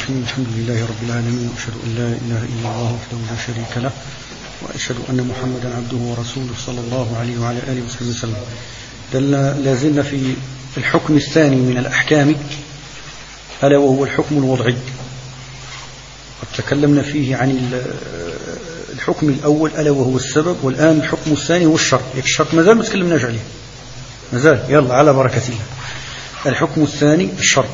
الرحيم. الحمد لله رب العالمين، وأشهد أن لا إله إلا الله وحده لا شريك له، وأشهد أن محمدا عبده ورسوله صلى الله عليه وعلى آله وصحبه وسلم. لازلنا في الحكم الثاني من الأحكام، ألا وهو الحكم الوضعي. قد تكلمنا فيه عن الحكم الأول ألا وهو السبب، والآن الحكم الثاني هو الشرط. الشرط مازال ما تكلمناش عليه، مازال. يلا على بركة الله. الحكم الثاني الشرط.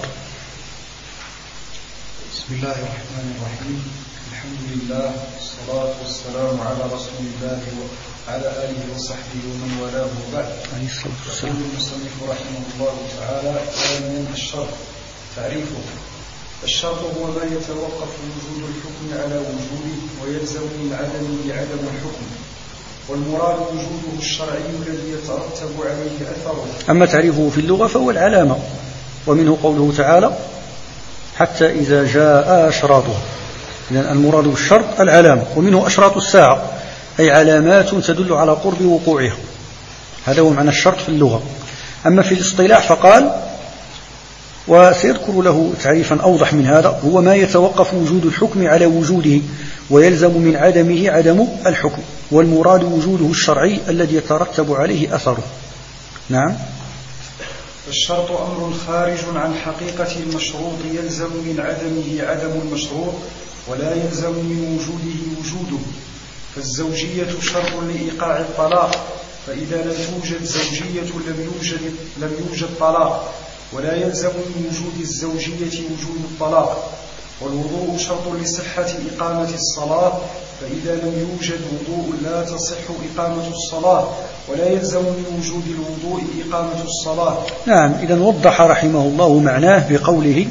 بسم الله الرحمن الرحيم. الحمد لله والصلاة والسلام على رسول الله وعلى آله وصحبه ومن والاه وبعد. يقول المصنف رحمه الله تعالى: ثانيا الشرط. تعريفه: الشرط هو ما يتوقف وجود الحكم على وجوده ويلزم من عدمه عدم الحكم، والمراد وجوده الشرعي الذي يترتب عليه أثره. أما تعريفه في اللغة فهو العلامة، ومنه قوله تعالى: حتى إذا جاء أشراطه. إذن المراد بالشرط العلامة، ومنه أشراط الساعة، أي علامات تدل على قرب وقوعها. هذا هو معنى الشرط في اللغة. أما في الاصطلاح فقال، وسيذكر له تعريفا أوضح من هذا: هو ما يتوقف وجود الحكم على وجوده ويلزم من عدمه عدم الحكم، والمراد وجوده الشرعي الذي يترتب عليه أثره. نعم. الشرط أمر خارج عن حقيقة المشروط يلزم من عدمه عدم المشروط، ولا يلزم من وجوده وجوده. فالزوجية شرط لإيقاع الطلاق، فإذا لم توجد زوجية لم يوجد طلاق، ولا يلزم من وجود الزوجية وجود الطلاق. والوضوء شرط لصحة إقامة الصلاة، فإذا لم يوجد وضوء لا تصح إقامة الصلاة، ولا يلزم من وجود الوضوء إقامة الصلاة. نعم. إذن وضح رحمه الله معناه بقوله: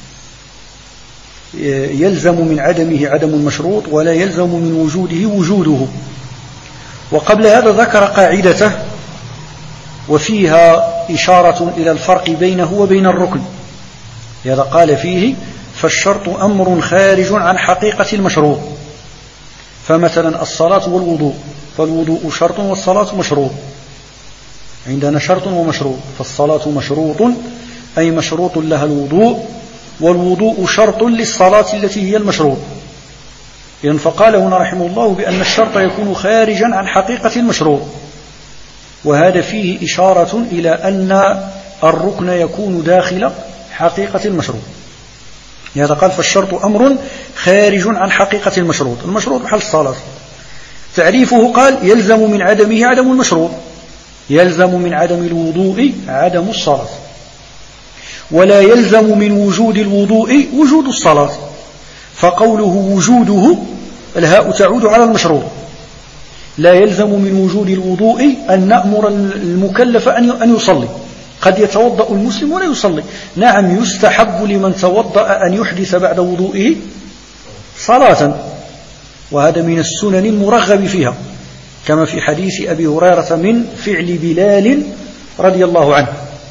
يلزم من عدمه عدم المشروط، ولا يلزم من وجوده وجوده. وقبل هذا ذكر قاعدته وفيها إشارة إلى الفرق بينه وبين الركن. هذا قال فيه: فالشرط أمر خارج عن حقيقة المشروط. فمثلا الصلاة والوضوء، فالوضوء شرط والصلاة مشروط. عندنا شرط ومشروط، فالصلاة مشروط أي مشروط لها الوضوء، والوضوء شرط للصلاة التي هي المشروط. إذن فقال هنا رحمه الله بأن الشرط يكون خارجا عن حقيقة المشروط، وهذا فيه إشارة إلى أن الركن يكون داخل حقيقة المشروط. لهذا قال: فالشرط أمر خارج عن حقيقة المشروط. المشروط محل الصلاة. تعريفه قال: يلزم من عدمه عدم المشروط، يلزم من عدم الوضوء عدم الصلاة، ولا يلزم من وجود الوضوء وجود الصلاة. فقوله وجوده الهاء تعود على المشروط. لا يلزم من وجود الوضوء أن نأمر المكلف أن يصلي. قد يتوضأ المسلم ولا يصلي. نعم، يستحب لمن توضأ أن يحدث بعد وضوئه صلاة، وهذا من السنن المرغب فيها، كما في حديث أبي هريرة من فعل بلال رضي الله عنه.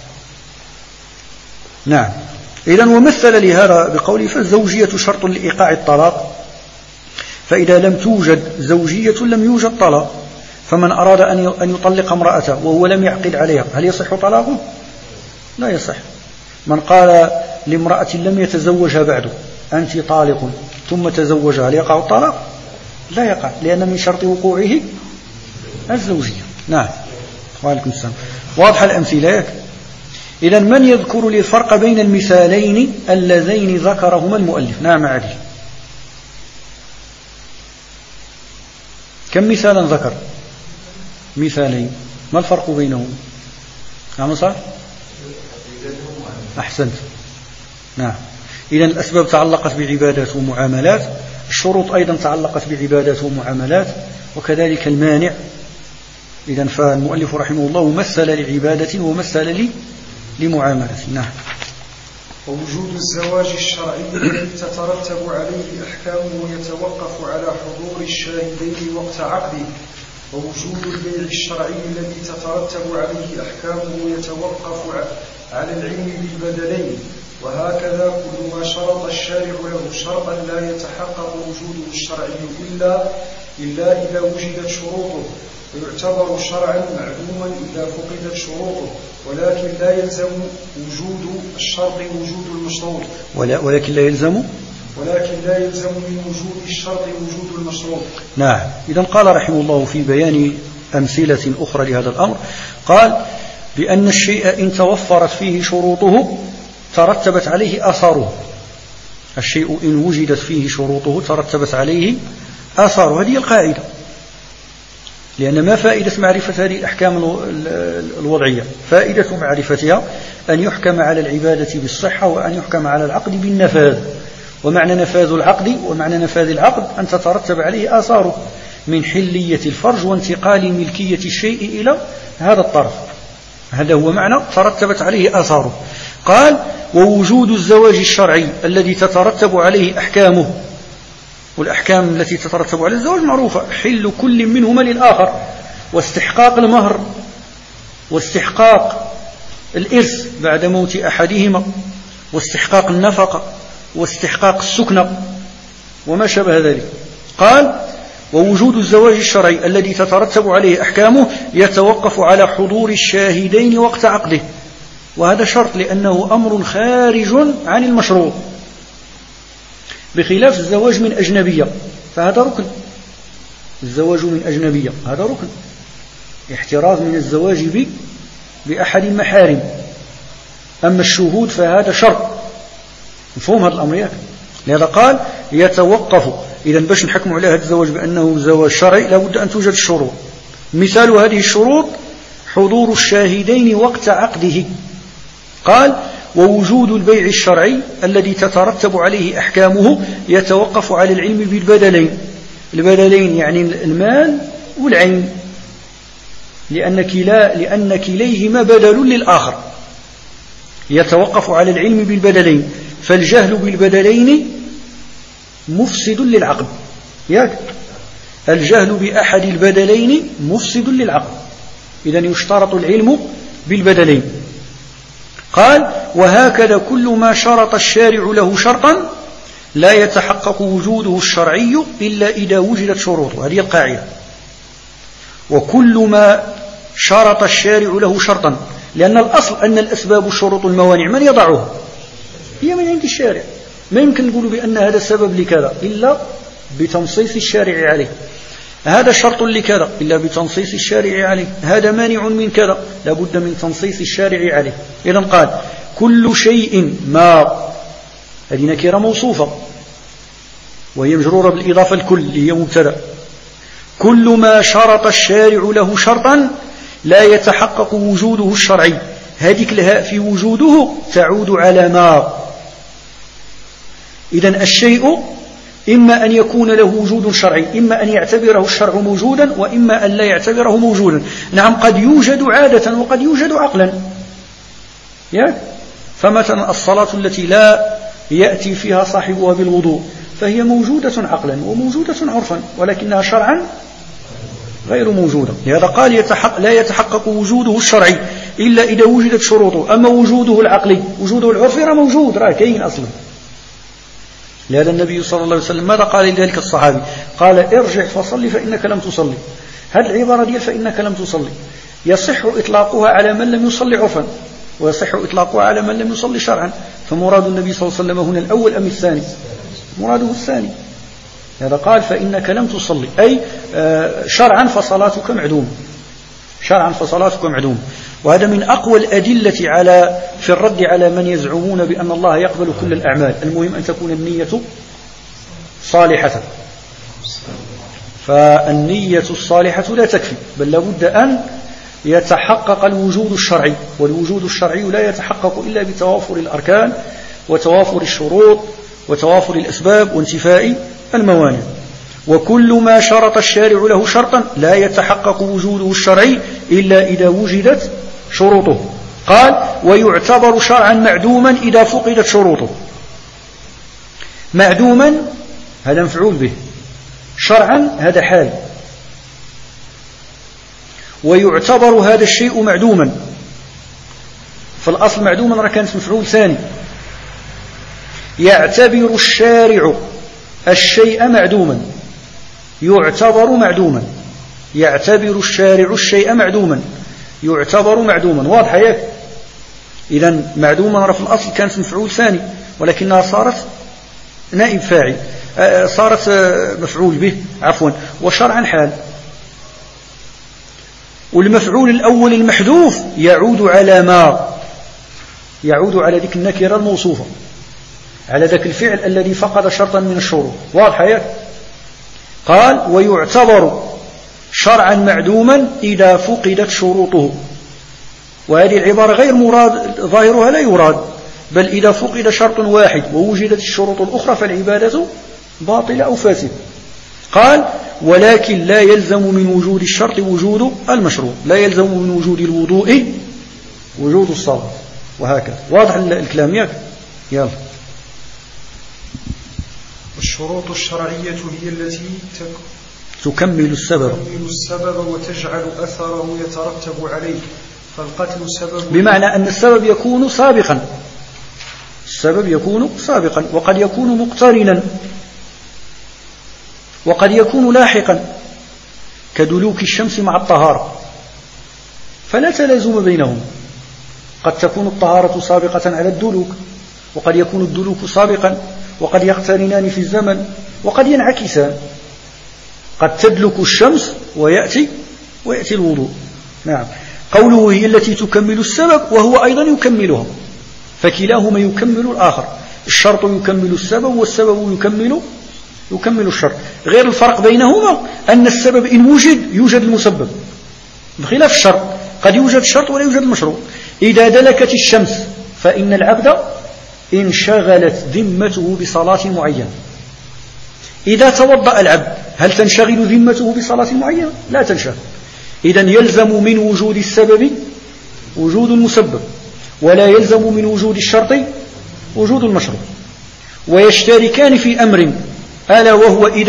نعم. إذن ومثل لهذا بقوله: فالزوجية شرط لإيقاع الطلاق، فإذا لم توجد زوجية لم يوجد طلاق. فمن أراد أن يطلق امرأته وهو لم يعقد عليها، هل يصح طلاقه؟ لا يصح. من قال لامرأة لم يتزوجها بعد: أنت طالق، ثم تزوجها، هل يقع الطلاق؟ لا يقع، لأن من شرط وقوعه الزوجية. نعم. وعليكم السلام. واضح الأمثلة. إذن من يذكر لي الفرق بين المثالين اللذين ذكرهما المؤلف؟ نعم عادل. كم مثالا ذكر؟ مثالين. ما الفرق بينهم؟ نعم صح؟ أحسنت. نعم. إذن الأسباب تعلقت بعبادات ومعاملات، الشروط أيضا تعلقت بعبادات ومعاملات، وكذلك المانع. إذن فالمؤلف رحمه الله مثل لعبادة ومثل لمعاملة. نعم. ووجود الزواج الشرعي الذي تترتب عليه أحكامه ويتوقف على حضور الشاهدين وقت عقده، ووجود البيع الشرعي الذي تترتب عليه أحكامه ويتوقف على العلم بالبدلين. وهكذا كل ما شرط الشارع له شرطا لا يتحقق وجوده الشرعي إلا إذا وجدت شروطه، ويعتبر شرعا معلوما إذا فقدت شروطه، ولكن لا يلزم وجود الشرط وجود المشروط. ولكن لا يلزم ولكن لا يلزم من وجود الشرط وجود المشروط. نعم. إذن قال رحمه الله في بيان أمثلة أخرى لهذا الأمر، قال بأن الشيء إن توفرت فيه شروطه ترتبت عليه آثاره. الشيء إن وجدت فيه شروطه ترتبت عليه آثاره. هذه القاعدة. لأن ما فائدة معرفة هذه الأحكام الوضعية؟ فائدة معرفتها أن يحكم على العبادة بالصحة وأن يحكم على العقد بالنفاذ. ومعنى نفاذ العقد أن تترتب عليه آثاره من حلية الفرج وانتقال ملكية الشيء إلى هذا الطرف. هذا هو معنى ترتبت عليه آثاره. قال ووجود الزواج الشرعي الذي تترتب عليه أحكامه. والأحكام التي تترتب على الزواج معروفة: حل كل منهما للآخر، واستحقاق المهر، واستحقاق الإرث بعد موت أحدهما، واستحقاق النفقة، واستحقاق السكنة، وما شابه ذلك. قال ووجود الزواج الشرعي الذي تترتب عليه أحكامه يتوقف على حضور الشاهدين وقت عقده. وهذا شرط لأنه أمر خارج عن المشروط، بخلاف الزواج من أجنبية فهذا ركن. الزواج من أجنبية هذا ركن، احتراز من الزواج بأحد المحارم. أما الشهود فهذا شرط. مفهوم هذا الأمر؟ لهذا قال يتوقف. إذا باش نحكم على هذا الزواج بأنه زواج شرعي لابد أن توجد الشروط. مثال هذه الشروط حضور الشاهدين وقت عقده. قال ووجود البيع الشرعي الذي تترتب عليه أحكامه يتوقف على العلم بالبدلين. البدلين يعني المال والعين، لأن كليهما بدل للآخر. يتوقف على العلم بالبدلين، فالجهل بالبدلين مفسد للعقد. الجهل بأحد البدلين مفسد للعقد. إذن يشترط العلم بالبدلين. قال وهكذا كل ما شرط الشارع له شرطا لا يتحقق وجوده الشرعي إلا إذا وجدت شروطه. هذه القاعدة. وكل ما شرط الشارع له شرطا، لأن الأصل أن الأسباب الشروط الموانع من يضعها؟ هي من عند الشارع. ما يمكن نقول بأن هذا السبب لكذا إلا بتنصيص الشارع عليه. هذا شرط لكذا إلا بتنصيص الشارع عليه. هذا مانع من كذا لابد من تنصيص الشارع عليه. إذن قال كل شيء ما، هذه نكرة موصوفة وهي مجرورة بالإضافة الكل هي مبتدأ. كل ما شرط الشارع له شرطا لا يتحقق وجوده الشرعي. هذه الهاء في وجوده تعود على ما. إذن الشيء إما أن يكون له وجود شرعي، إما أن يعتبره الشرع موجودا، وإما أن لا يعتبره موجودا. نعم قد يوجد عادة وقد يوجد عقلا. فمثلا الصلاة التي لا يأتي فيها صاحبها بالوضوء فهي موجودة عقلا وموجودة عرفا، ولكنها شرعا غير موجودة. لهذا قال لا يتحقق وجوده الشرعي إلا إذا وجدت شروطه. أما وجوده العقلي وجوده العرفي راه موجود، راه كاين أصلا. لهذا النبي صلى الله عليه وسلم ماذا قال لذلك الصحابي؟ قال ارجع فصلي فإنك لم تصلي. هذه العبارة ديال فإنك لم تصلي يصح إطلاقها على من لم يصلي عرفا، ويصح إطلاقها على من لم يصلي شرعا. فمراد النبي صلى الله عليه وسلم هنا الأول أم الثاني؟ مراده الثاني. هذا قال فإنك لم تصلي أي شرعا فصلاتك معدوم، شرعا فصلاتك معدوم. وهذا من أقوى الأدلة في الرد على من يزعمون بأن الله يقبل كل الأعمال. المهم أن تكون النية صالحة. فالنية الصالحة لا تكفي، بل لابد أن يتحقق الوجود الشرعي، والوجود الشرعي لا يتحقق إلا بتوافر الأركان وتوافر الشروط وتوافر الأسباب وانتفاء الموانع. وكل ما شرط الشارع له شرطا لا يتحقق وجوده الشرعي إلا إذا وجدت شروطه. قال ويعتبر شرعا معدوما إذا فقدت شروطه. معدوما هذا مفعول به، شرعا هذا حال. ويعتبر هذا الشيء معدوما، فالأصل معدوما راه كانت مفعول ثاني. يعتبر الشارع الشيء معدوما، يعتبر معدوما. يعتبر الشارع الشيء معدوما، يعتبر معدوما. واضح هيك؟ إذن معدوما راه في الأصل كانت مفعول ثاني، ولكنها صارت نائب فاعل، صارت مفعول به عفوا، وشرعا حال. والمفعول الأول المحذوف يعود على ما؟ يعود على ذيك النكرة الموصوفة، على ذاك الفعل الذي فقد شرطا من الشروط. واضح ياك؟ قال ويعتبر شرعا معدوما إذا فقدت شروطه. وهذه العبارة غير مراد، ظاهرها لا يراد، بل إذا فقد شرط واحد ووجدت الشروط الأخرى فالعبادة باطلة أو فاسدة. قال ولكن لا يلزم من وجود الشرط وجود المشروط، لا يلزم من وجود الوضوء وجود الصلاة، وهكذا. واضح الكلام ياك؟ يلا. والشروط الشرعية هي التي تكمل السبب وتجعل أثره يترتب عليه، فالقتل سبب، بمعنى أن السبب يكون سابقا، السبب يكون سابقا، وقد يكون مقترنا، وقد يكون لاحقا، كدلوك الشمس مع الطهارة، فلا تلازم بينهم. قد تكون الطهارة سابقة على الدلوك، وقد يكون الدلوك سابقا، وقد يقترنان في الزمن، وقد ينعكسان. قد تدلك الشمس ويأتي الوضوء. نعم. قوله هي التي تكمل السبب، وهو أيضا يكملها، فكلاهما يكمل الآخر. الشرط يكمل السبب، والسبب يكمل الشرط. غير الفرق بينهما أن السبب إن وجد يوجد المسبب، بخلاف الشرط قد يوجد الشرط ولا يوجد المشروط. إذا دلكت الشمس فإن العبد انشغلت ذمته بصلاة معينة. إذا توضأ العبد هل تنشغل ذمته بصلاة معينة؟ لا تنشغل. إذن يلزم من وجود السبب وجود المسبب، ولا يلزم من وجود الشرط وجود المشروط. ويشتركان في أمر، ألا وهو إذا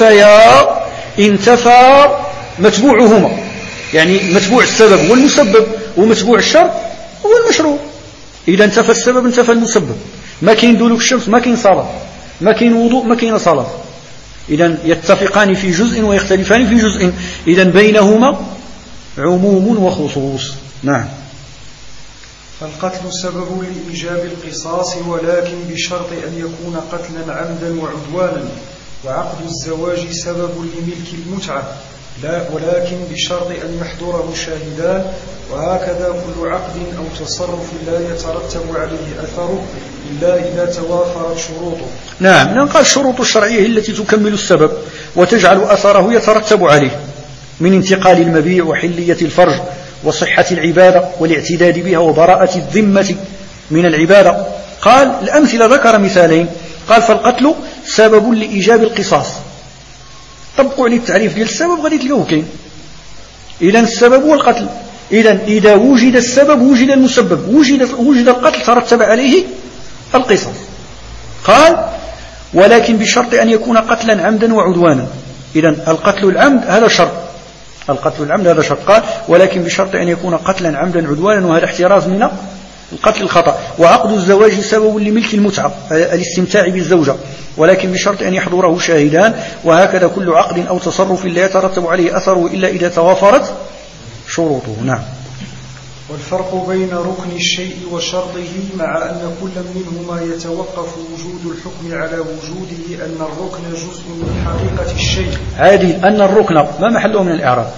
انتفى متبوعهما، يعني متبوع السبب والمسبب، ومتبوع الشرط هو المشروط. إذا انتفى السبب انتفى المسبب، ما كاين دلوك الشمس ما كاين صلاة، ما كاين وضوء ما كاين صلاة. إذن يتفقان في جزء ويختلفان في جزء، إذن بينهما عموم وخصوص. نعم. فالقتل سبب لإيجاب القصاص، ولكن بشرط أن يكون قتلا عمدا وعدوانا. وعقد الزواج سبب لملك المتعة، لا، ولكن بشرط أن يحضره شاهدان. وهكذا كل عقد أو تصرف لا يترتب عليه أثره إلا إذا توافرت شروطه. نعم. قال الشروط الشرعية هي التي تكمل السبب وتجعل أثره يترتب عليه، من انتقال المبيع وحلية الفرج وصحة العبادة والاعتداد بها وبراءة الذمة من العبادة. قال الأمثلة، ذكر مثالين. قال فالقتل سبب لإيجاب القصاص. طبقوا عليه التعريف ديال السبب غادي تلقوه كاين. إذن السبب هو القتل. إذا وجد السبب وجد المسبب، وجد القتل ترتب عليه القصاص. قال ولكن بشرط أن يكون قتلا عمدا وعدوانا. إذن القتل العمد هذا شرط، القتل العمد هذا شرط. قال ولكن بشرط أن يكون قتلا عمدا عدوانا، وهذا احتراز من القتل الخطأ. وعقد الزواج سبب لملك المتعة، الاستمتاع بالزوجة، ولكن بشرط أن يحضره شاهدان. وهكذا كل عقد أو تصرف لا يترتب عليه أثره إلا إذا توافرت شروطه. نعم. والفرق بين ركن الشيء وشرطه، مع أن كل منهما يتوقف وجود الحكم على وجوده، أن الركن جزء من حقيقة الشيء. عادي. أن الركن ما محله من الإعراب؟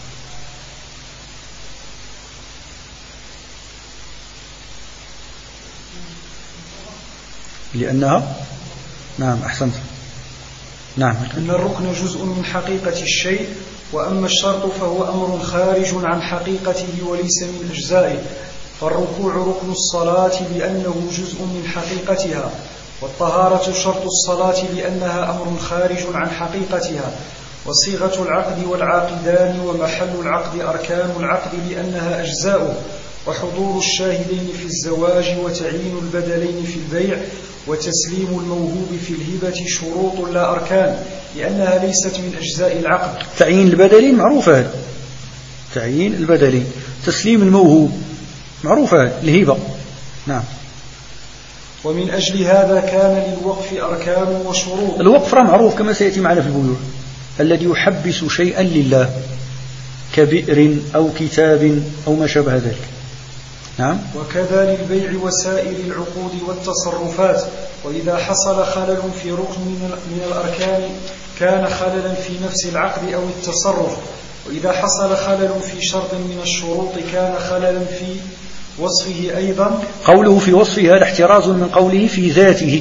لأنها، نعم أحسنت، نعم، أن الركن جزء من حقيقة الشيء، وأما الشرط فهو أمر خارج عن حقيقته وليس من أجزائه. فالركوع ركن الصلاة لأنه جزء من حقيقتها، والطهارة شرط الصلاة لأنها أمر خارج عن حقيقتها. وصيغة العقد والعاقدان ومحل العقد أركان العقد لأنها أجزاؤه. وحضور الشاهدين في الزواج وتعيين البدلين في البيع وتسليم الموهوب في الهبة شروط لا أركان، لأنها ليست من أجزاء العقد. تعيين البدلين معروفة، تعيين البدلين، تسليم الموهوب معروفة، الهبة. نعم. ومن أجل هذا كان للوقف أركان وشروط. الوقف معروف كما سيأتي معنا في البيوع، الذي يحبس شيئا لله كبئر أو كتاب أو ما شابه ذلك. نعم. وكذا للبيع وسائر العقود والتصرفات. وإذا حصل خلل في ركن من الأركان كان خللا في نفس العقد أو التصرف. وإذا حصل خلل في شرط من الشروط كان خللا في وصفه أيضا. قوله في وصفه هذا احتراز من قوله في ذاته.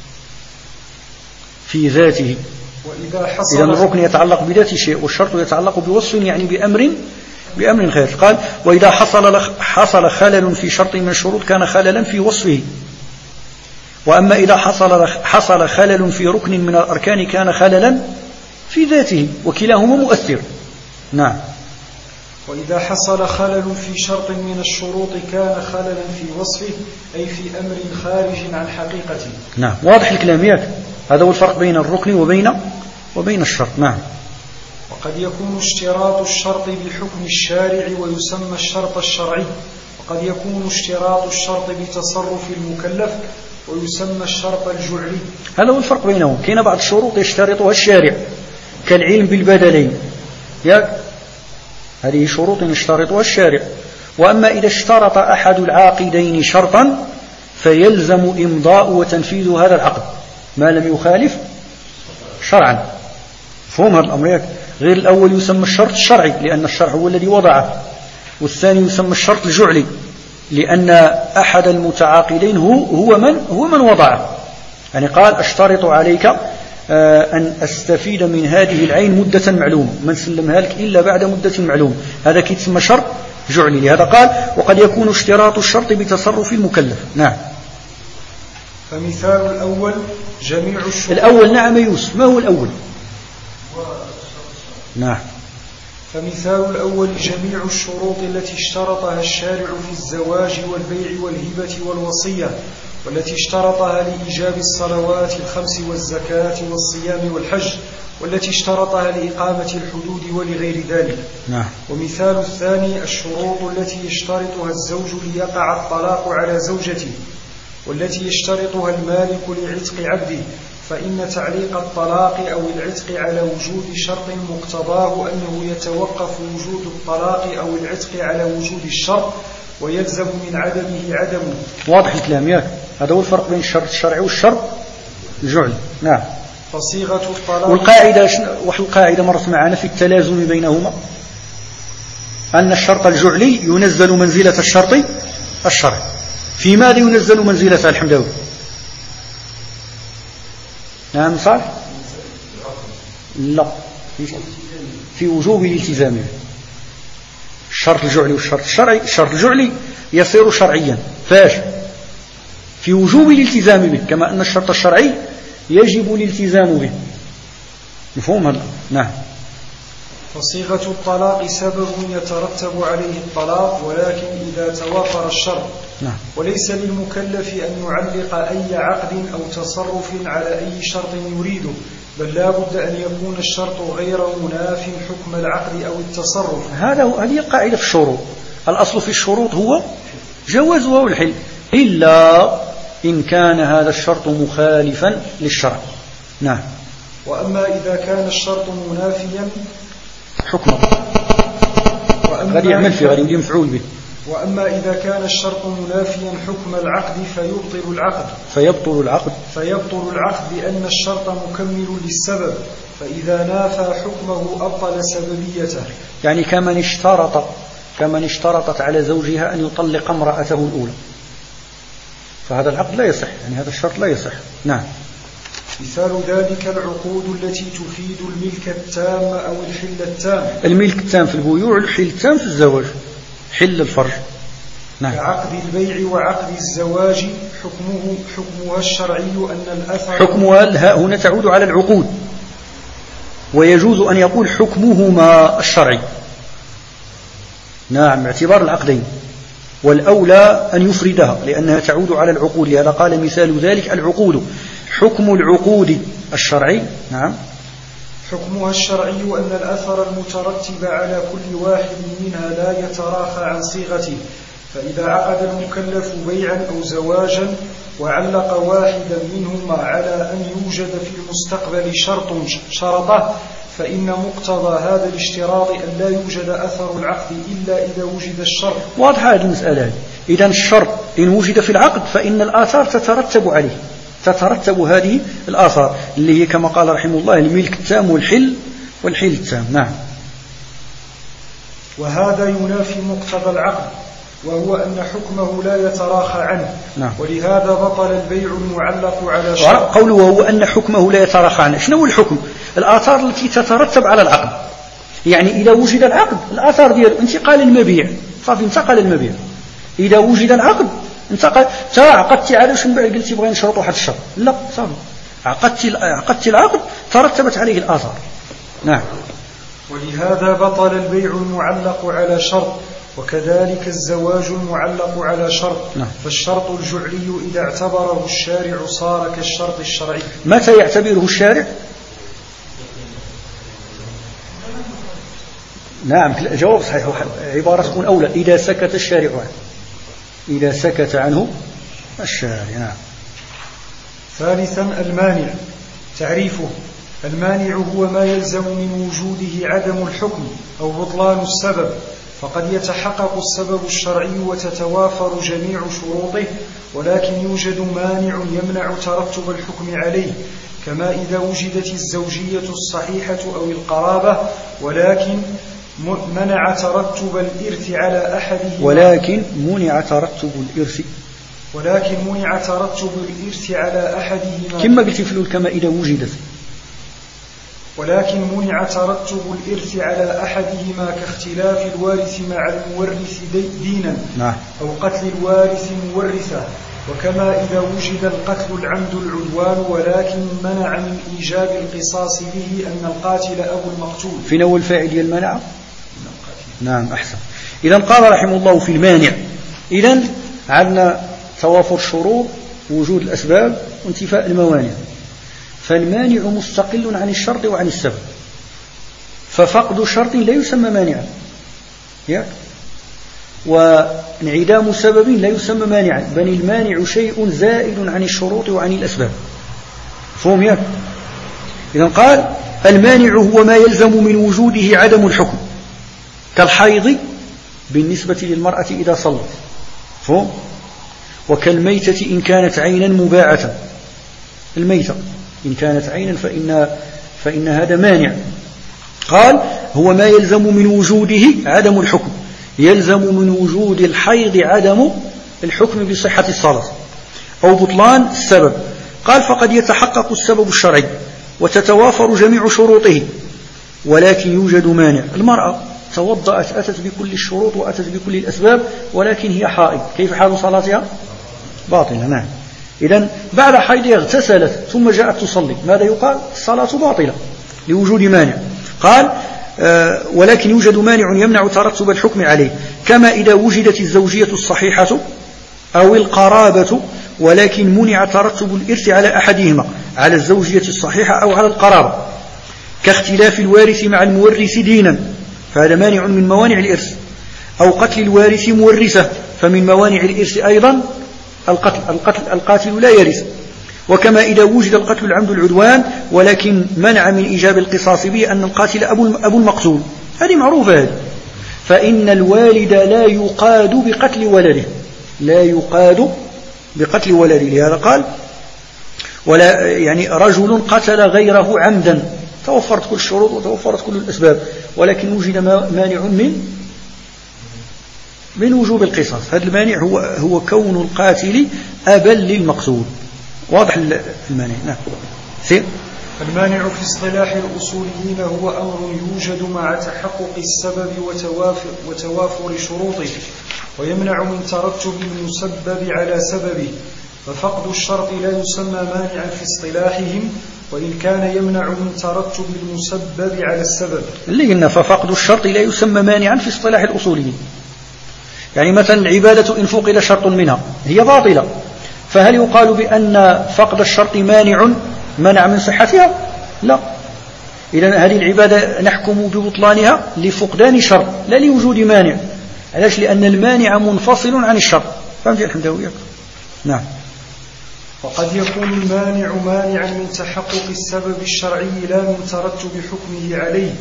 في ذاته. إذا الركن يتعلق بذات شيء والشرط يتعلق بوصف يعني بأمر خارج. قال وإذا حصل خلل في شرط من الشروط كان خللا في وصفه. وأما إذا حصل خلل في ركن من الأركان كان خللا في ذاته وكلاهما مؤثر. نعم. وإذا حصل خلل في شرط من الشروط كان خللا في وصفه أي في أمر خارج عن حقيقته. نعم واضح الكلام. هذا هو الفرق بين الركن وبين الشرط. نعم. وقد يكون اشتراط الشرط بحكم الشارع ويسمى الشرط الشرعي. وقد يكون اشتراط الشرط بتصرف المكلف ويسمى الشرط الجعلي. هذا هو الفرق بينهم. كاين بعض الشروط يشترطها الشارع كالعلم بالبدلين، هذه شروط يشترطها الشارع. وأما إذا اشترط أحد العاقدين شرطا فيلزم إمضاء وتنفيذ هذا العقد ما لم يخالف شرعا. فهم هذا الأمر. غير الأول يسمى الشرط الشرعي لأن الشرع هو الذي وضعه، والثاني يسمى الشرط الجعلي لأن أحد المتعاقدين هو من وضعه. يعني قال أشترط عليك أن أستفيد من هذه العين مدة معلومة، من سلمها لك إلا بعد مدة معلومة، هذا كيتسمى شرط جعلي. لهذا قال وقد يكون اشتراط الشرط بتصرف المكلف. نعم. فمثال الأول جميع الشروط. الأول نعم يوسف، ما هو الأول؟ نعم. فمثال الأول جميع الشروط التي اشترطها الشارع في الزواج والبيع والهبة والوصية، والتي اشترطها لإيجاب الصلوات الخمس والزكاة والصيام والحج، والتي اشترطها لإقامة الحدود ولغير ذلك. نعم. ومثال الثاني الشروط التي يشترطها الزوج ليقع الطلاق على زوجته، والتي يشترطها المالك لعتق عبده، فإن تعليق الطلاق أو العتق على وجود شرط مقتضاه أنه يتوقف وجود الطلاق أو العتق على وجود الشرط ويلزم من عدمه عدمه. واضح الكلام. هذا هو الفرق بين الشرط الشرعي والشرط الجعلي. نعم. فصيغة الطلاق والقاعدة مرت معنا في التلازم بينهما أن الشرط الجعلي ينزل منزلة الشرط الشرعي. في ماذا ينزل منزلة الحمد؟ نعم صح؟ لا، في وجوب الالتزام به. الشرط الجعلي والشرط الشرعي، الشرط الجعلي يصير شرعيا فاش؟ في وجوب الالتزام به، كما أن الشرط الشرعي يجب الالتزام به. مفهوم هذا؟ نعم. فصيغة الطلاق سبب يترتب عليه الطلاق، ولكن إذا توافر الشرط. نعم. وليس للمكلف أن يعلق أي عقد أو تصرف على أي شرط يريده، بل لا بد أن يكون الشرط غير مناف حكم العقد أو التصرف. هذه قاعدة في الشروط. الأصل في الشروط هو جوازها والحل، إلا إن كان هذا الشرط مخالفا للشرع. نعم. وأما إذا كان الشرط منافيا حكمه غادي يعمل فيه، غادي يدير مفعول به. وأما إذا كان الشرط منافيا حكم العقد فيبطل العقد لأن الشرط مكمل للسبب، فإذا نافى حكمه أبطل سببيته. يعني كمن اشترطت على زوجها أن يطلق امرأته الأولى، فهذا العقد لا يصح، يعني هذا الشرط لا يصح. نعم. مثال ذلك العقود التي تفيد الملك التام أو الحل التام. الملك التام في البيوع، الحل التام في الزواج، حل الفرج. نعم. كعقد البيع وعقد الزواج حكمها الشرعي أن الأثر حكمها هنا تعود على العقود، ويجوز أن يقول حكمهما الشرعي. نعم، باعتبار العقدين، والأولى أن يفردها لأنها تعود على العقود. لهذا قال مثال ذلك العقود، حكم العقود الشرعي. نعم. حكمها الشرعي أن الأثر المترتب على كل واحد منها لا يتراخى عن صيغته، فإذا عقد المكلف بيعا أو زواجا وعلق واحدا منهما على أن يوجد في المستقبل شرطه، فإن مقتضى هذا الاشتراط أن لا يوجد أثر العقد إلا إذا وجد الشرط. واضح هذه المسألة. إذا الشرط إن وجد في العقد فإن الآثار تترتب عليه، تترتب هذه الآثار اللي هي كما قال رحمه الله الملك التام والحل التام. نعم. وهذا ينافي مقتضى العقد، وهو أن حكمه لا يتراخى عنه. نعم. ولهذا بطل البيع المعلق على شرط. قوله وهو أن حكمه لا يتراخى عنه، شنو هو الحكم؟ الآثار التي تترتب على العقد. يعني إذا وجد العقد الآثار ديال انتقال المبيع، صافي انتقل المبيع. إذا وجد العقد انتقل، عقدتي على واش من بعد قلتي بغينا نشرط واحد الشرط، لا صافي عقدت العقد ترتبت عليه الآثار. نعم. ولهذا بطل البيع المعلق على شرط، وكذلك الزواج المعلق على شرط. نعم. فالشرط الجعلي إذا اعتبره الشارع صار كالشرط الشرعي. متى يعتبره الشارع؟ نعم جواب صحيح، عبارة تكون أولى إذا سكت الشارع عنه، إذا سكت عنه الشارع. نعم. ثالثا المانع. تعريفه: المانع هو ما يلزم من وجوده عدم الحكم أو بطلان السبب، فقد يتحقق السبب الشرعي وتتوافر جميع شروطه، ولكن يوجد مانع يمنع ترتب الحكم عليه، كما إذا وجدت الزوجية الصحيحة أو القرابة ولكن منع ترتب الإرث على أحدهما. ولكن منع ترتب الإرث على أحدهما. كما قلت في كما إذا وجدت. ولكن منع ترتب الإرث على أحدهما كاختلاف الوارث مع المورث دينا. نعم. أو قتل الوارث مورثة. وكما إذا وجد القتل العمد العدوان ولكن منع من إيجاب القصاص به أن القاتل أبو المقتول. في نوع الفاعل ديال المنع. نعم أحسن. إذا قال رحمه الله في المانع، إذا عندنا توافر الشروط وجود الأسباب وانتفاء الموانع. فالمانع مستقل عن الشرط وعن السبب، ففقد شرط لا يسمى مانعا، وانعدام سبب لا يسمى مانعا، بل المانع شيء زائد عن الشروط وعن الأسباب. فهم ياك؟ إذا قال المانع هو ما يلزم من وجوده عدم الحكم، كالحيض بالنسبة للمرأة إذا صلت، فهم؟ وكالميتة إن كانت عينا مباعة، الميتة إن كانت عينا فإن هذا مانع. قال هو ما يلزم من وجوده عدم الحكم، يلزم من وجود الحيض عدم الحكم بصحة الصلاة أو بطلان السبب. قال فقد يتحقق السبب الشرعي وتتوافر جميع شروطه، ولكن يوجد مانع. المرأة توضأت، أتت بكل الشروط وأتت بكل الأسباب، ولكن هي حائض، كيف حال صلاتها؟ باطلة. نعم. إذن بعد حيضها اغتسلت ثم جاءت تصلي، ماذا يقال؟ الصلاة باطلة لوجود مانع. قال ولكن يوجد مانع يمنع ترتب الحكم عليه، كما إذا وجدت الزوجية الصحيحة أو القرابة ولكن منع ترتب الإرث على أحدهما، على الزوجية الصحيحة أو على القرابة، كاختلاف الوارث مع المورث دينا، فهذا مانع من موانع الإرث. أو قتل الوارث مورثة، فمن موانع الإرث أيضا القاتل لا يرث. وكما إذا وجد القتل العمد العدوان ولكن منع من إيجاب القصاص به أن القاتل أبو المقتول، هذه معروفة هذه. فإن الوالد لا يقاد بقتل ولده، لا يقاد بقتل ولده. لهذا قال ولا يعني رجل قتل غيره عمدا، توفرت كل الشروط وتوفرت كل الأسباب، ولكن وجد مانع من وجوب القصاص. هذا المانع هو كون القاتل أبا للمقتول. واضح المانع؟ نعم. المانع في اصطلاح الأصوليين هو أمر يوجد مع تحقق السبب وتوافر شروطه، ويمنع من ترتب المسبب على سببه، ففقد الشرط لا يسمى مانعا في اصطلاحهم، وإن كان يمنع من ترتب المسبب على السبب. اللي قلنا ففقد الشرط لا يسمى مانعا في اصطلاح الأصوليين. يعني مثلا العبادة إن فقد شرط منها هي باطلة، فهل يقال بأن فقد الشرط منع من صحتها؟ لا. إذن هذه العبادة نحكم ببطلانها لفقدان شرط لا لوجود مانع. علاش؟ لأن المانع منفصل عن الشرط. فهمت الحمد لله؟ نعم. وقد يكون المانع مانعا من تحقق السبب الشرعي لا من ترتب حكمه عليه،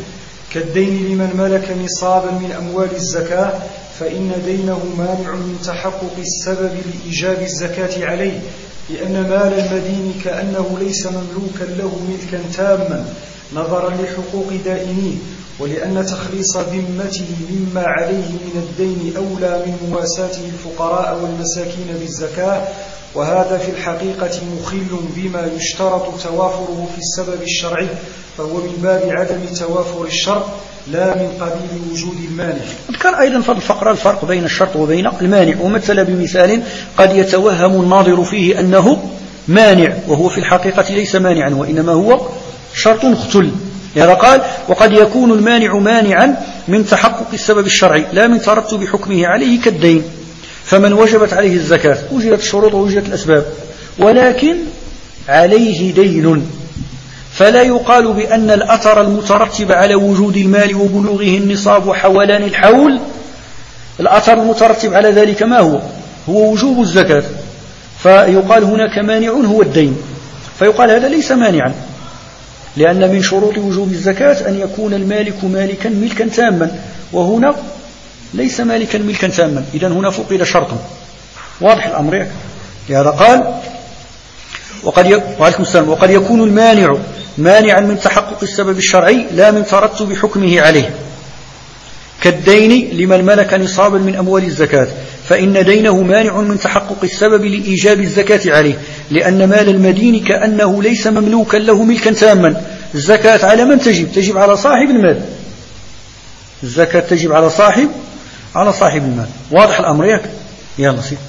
كالدين لمن ملك نصابا من أموال الزكاة، فإن دينه مانع من تحقق السبب لإيجاب الزكاة عليه، لأن مال المدين كأنه ليس مملوكا له ملكا تاما نظرا لحقوق دائنيه، ولأن تخليص ذمته مما عليه من الدين أولى من مواساته الفقراء والمساكين بالزكاة، وهذا في الحقيقة مخل بما يشترط توافره في السبب الشرعي، فهو من باب عدم توافر الشرط لا من قبيل وجود المانع. ذكر أيضا في الفقرة الفرق بين الشرط وبين المانع، ومثل بمثال قد يتوهم الناظر فيه أنه مانع وهو في الحقيقة ليس مانعا وإنما هو شرط اختل. هذا قال: وقد يكون المانع مانعا من تحقق السبب الشرعي لا من ترتب حكمه عليه كالدين، فمن وجبت عليه الزكاة وجدت الشروط ووجدت الأسباب ولكن عليه دين، فلا يقال بأن الأثر المترتب على وجود المال وبلوغه النصاب وحولان الحول، الأثر المترتب على ذلك ما هو وجوب الزكاة، فيقال هناك مانع هو الدين، فيقال هذا ليس مانعا، لأن من شروط وجوب الزكاة أن يكون المالك مالكا ملكا تاما، وهنا ليس مالكا ملكا تاما، إذن هنا فقد شرط. واضح الأمر؟ لهذا قال: وقد يكون المانع مانعا من تحقق السبب الشرعي لا من ترتب حكمه عليه، كالدين لمن ملك نصابا من أموال الزكاة، فإن دينه مانع من تحقق السبب لإيجاب الزكاة عليه، لأن مال المدين كأنه ليس مملوكا له ملكا تاما. الزكاة على من تجب على صاحب المال، الزكاة تجب على صاحب المال. واضح الأمر؟ يلا سيد.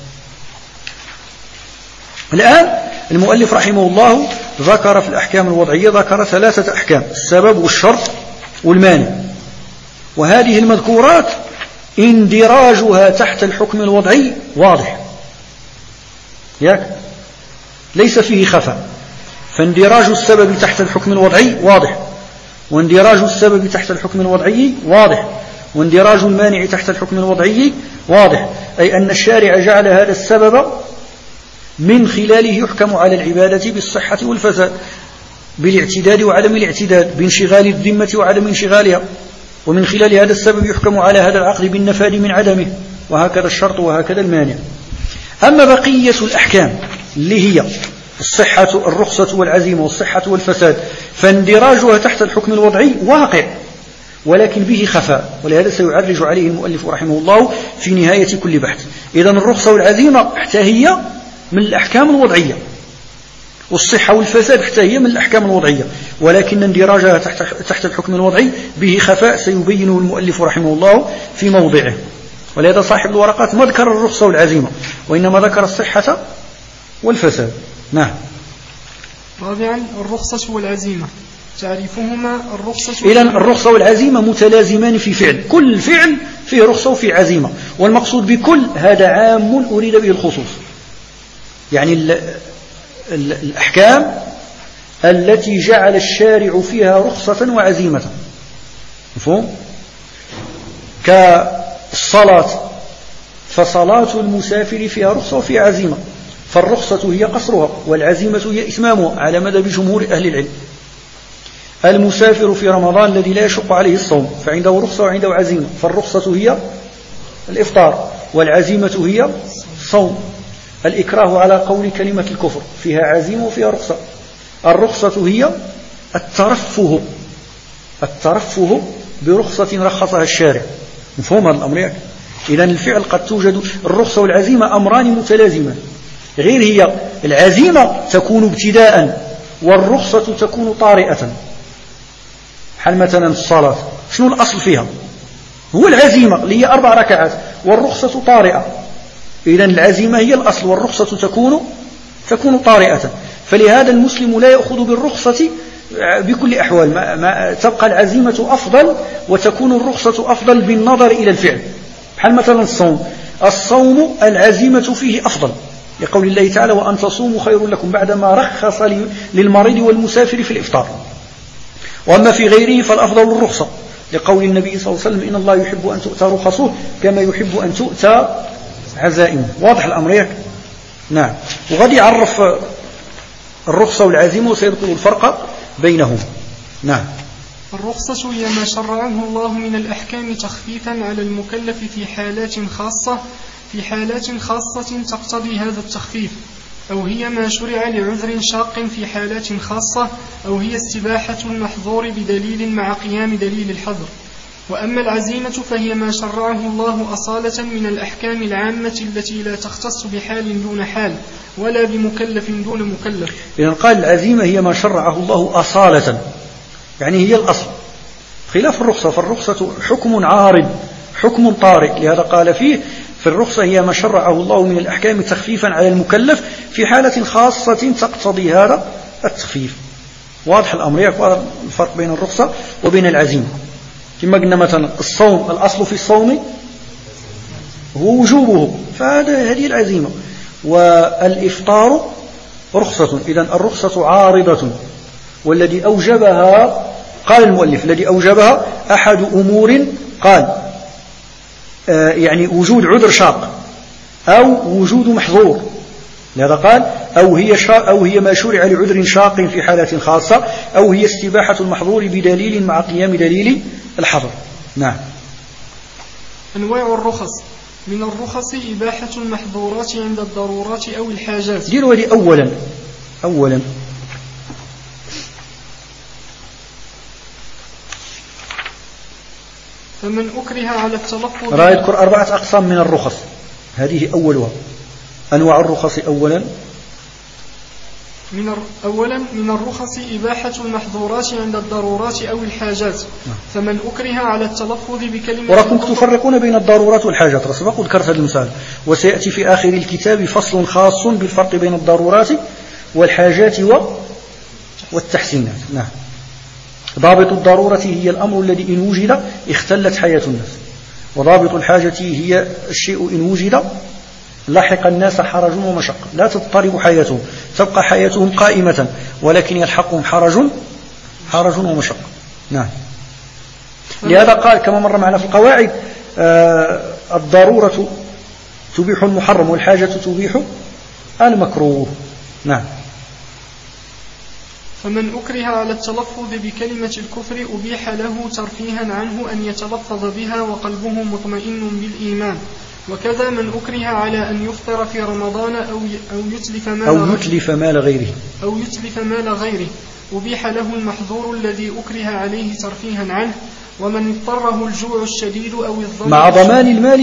الآن المؤلف رحمه الله ذكر في الأحكام الوضعية ذكر 3 أحكام: السبب والشرط والمانع، وهذه المذكورات اندراجها تحت الحكم الوضعي واضح، ليس فيه خفاء، فاندراج السبب تحت الحكم الوضعي واضح، واندراج السبب تحت الحكم الوضعي واضح، واندراج المانع تحت الحكم الوضعي واضح، أي أن الشارع جعل هذا السبب من خلاله يحكم على العبادة بالصحة والفساد، بالاعتداد وعدم الاعتداد، بانشغال الذمة وعدم انشغالها، ومن خلال هذا السبب يحكم على هذا العقد بالنفاذ من عدمه، وهكذا الشرط وهكذا المانع. أما بقية الأحكام اللي هي الصحة الرخصة والعزيمة والصحة والفساد، فاندراجها تحت الحكم الوضعي واقع ولكن به خفاء، ولهذا سيعرج عليه المؤلف رحمه الله في نهاية كل بحث. إذن الرخصة والعزيمة حتى هي من الأحكام الوضعية، والصحة والفساد حتى هي من الأحكام الوضعية، ولكن اندراجها تحت الحكم الوضعي به خفاء سيبينه المؤلف رحمه الله في موضعه. ولهذا صاحب الورقات ما ذكر الرخصة والعزيمة وإنما ذكر الصحة والفساد. نعم. رابعا الرخصة والعزيمة، تعريفهما: إذن الرخصة والعزيمة متلازمان في فعل، كل فعل فيه رخصة وفيه عزيمة، والمقصود بكل هذا عام أريد به الخصوص، يعني الأحكام التي جعل الشارع فيها رخصة وعزيمة، مفهوم؟ كالصلاة، فصلاة المسافر فيها رخصة وفيها عزيمة، فالرخصة هي قصرها والعزيمة هي إتمامها على مذهب جمهور أهل العلم. المسافر في رمضان الذي لا يشق عليه الصوم فعنده رخصة وعنده عزيمة، فالرخصة هي الإفطار والعزيمة هي الصوم. الإكراه على قول كلمة الكفر فيها عزيمة وفيها رخصة. الرخصة هي الترفه برخصة رخصها الشارع، مفهوم هذا الأمر؟ إذن الفعل قد توجد الرخصة والعزيمة أمران متلازمان، غير هي العزيمة تكون ابتداء والرخصة تكون طارئة. حال مثلا الصلاة شنو الأصل فيها؟ هو العزيمة اللي هي 4 ركعات، والرخصة طارئة. إذن العزيمة هي الأصل والرخصة تكون طارئة، فلهذا المسلم لا يأخذ بالرخصة بكل أحوال، ما تبقى العزيمة أفضل وتكون الرخصة أفضل بالنظر إلى الفعل. حال مثلا الصوم العزيمة فيه أفضل، لقول الله تعالى: وأن تصوموا خير لكم، بعدما رخص للمريض والمسافر في الإفطار. وأما في غيره فالأفضل الرخصة، لقول النبي صلى الله عليه وسلم: إن الله يحب أن تؤتى رخصه كما يحب أن تؤتى عزائمه. واضح الأمر؟ نعم. وغادي يعرف الرخصة والعزيمة وسيذكر الفرق بينهما. نعم. الرخصة هي ما شرعه الله من الأحكام تخفيفا على المكلف في حالات خاصة تقتضي هذا التخفيف، أو هي ما شرع لعذر شاق في حالات خاصة، أو هي استباحة المحظور بدليل مع قيام دليل الحظر. وأما العزيمة فهي ما شرعه الله أصالة من الأحكام العامة التي لا تختص بحال دون حال ولا بمكلف دون مكلف. إذن قال العزيمة هي ما شرعه الله أصالة، يعني هي الأصل، خلاف الرخصة، فالرخصة حكم عارض، حكم طارئ، لهذا قال فيه في الرخصة هي ما شرعه الله من الأحكام تخفيفا على المكلف في حالة خاصة تقتضي هذا التخفيف. واضح الأمر، يكون الفرق بين الرخصة وبين العزيمة. كما قلنا مثلا الصوم، الأصل في الصوم هو وجوبه، فهذه العزيمة. والإفطار رخصة، إذن الرخصة عارضة، والذي أوجبها قال المؤلف الذي أوجبها أحد أمور، قال يعني وجود عذر شاق أو وجود محظور، لهذا قال أو هي ما شرع لعذر شاق في حالات خاصة، أو هي استباحة المحظور بدليل مع قيام دليل الحظر. نعم. أنواع الرخص: من الرخص إباحة المحظورات عند الضرورات أو الحاجات. ديروا لي أولا فمن أكره على التلفظ. رأى يذكر 4 أقسام من الرخص، هذه أولها. أنواع الرخص أولا من الرخص إباحة المحظورات عند الضرورات أو الحاجات. فمن أكره على التلفظ بكلمة. وراكم تفرقون بين الضرورات والحاجات، رسبق ذكرت هذا المثال، وسيأتي في آخر الكتاب فصل خاص بالفرق بين الضرورات والحاجات والتحسينات. نعم. ضابط الضرورة هي الأمر الذي إن وجد اختلت حياة الناس، وضابط الحاجة هي الشيء إن وجد لحق الناس حرج ومشقة، لا تضطرب حياتهم، تبقى حياتهم قائمة، ولكن يلحقهم حرج ومشقة. نعم. لهذا قال كما مر معنا في القواعد الضرورة تبيح المحرم والحاجة تبيح المكروه. نعم. فمن أكره على التلفظ بكلمة الكفر أبيح له ترفيها عنه أن يتلفظ بها وقلبه مطمئن بالإيمان. وكذا من أكره على أن يفطر في رمضان أو يتلف مال غيره أبيح له المحظور الذي أكره عليه ترفيها عنه. ومن اضطره الجوع الشديد أو الظمأ مع ضمان المال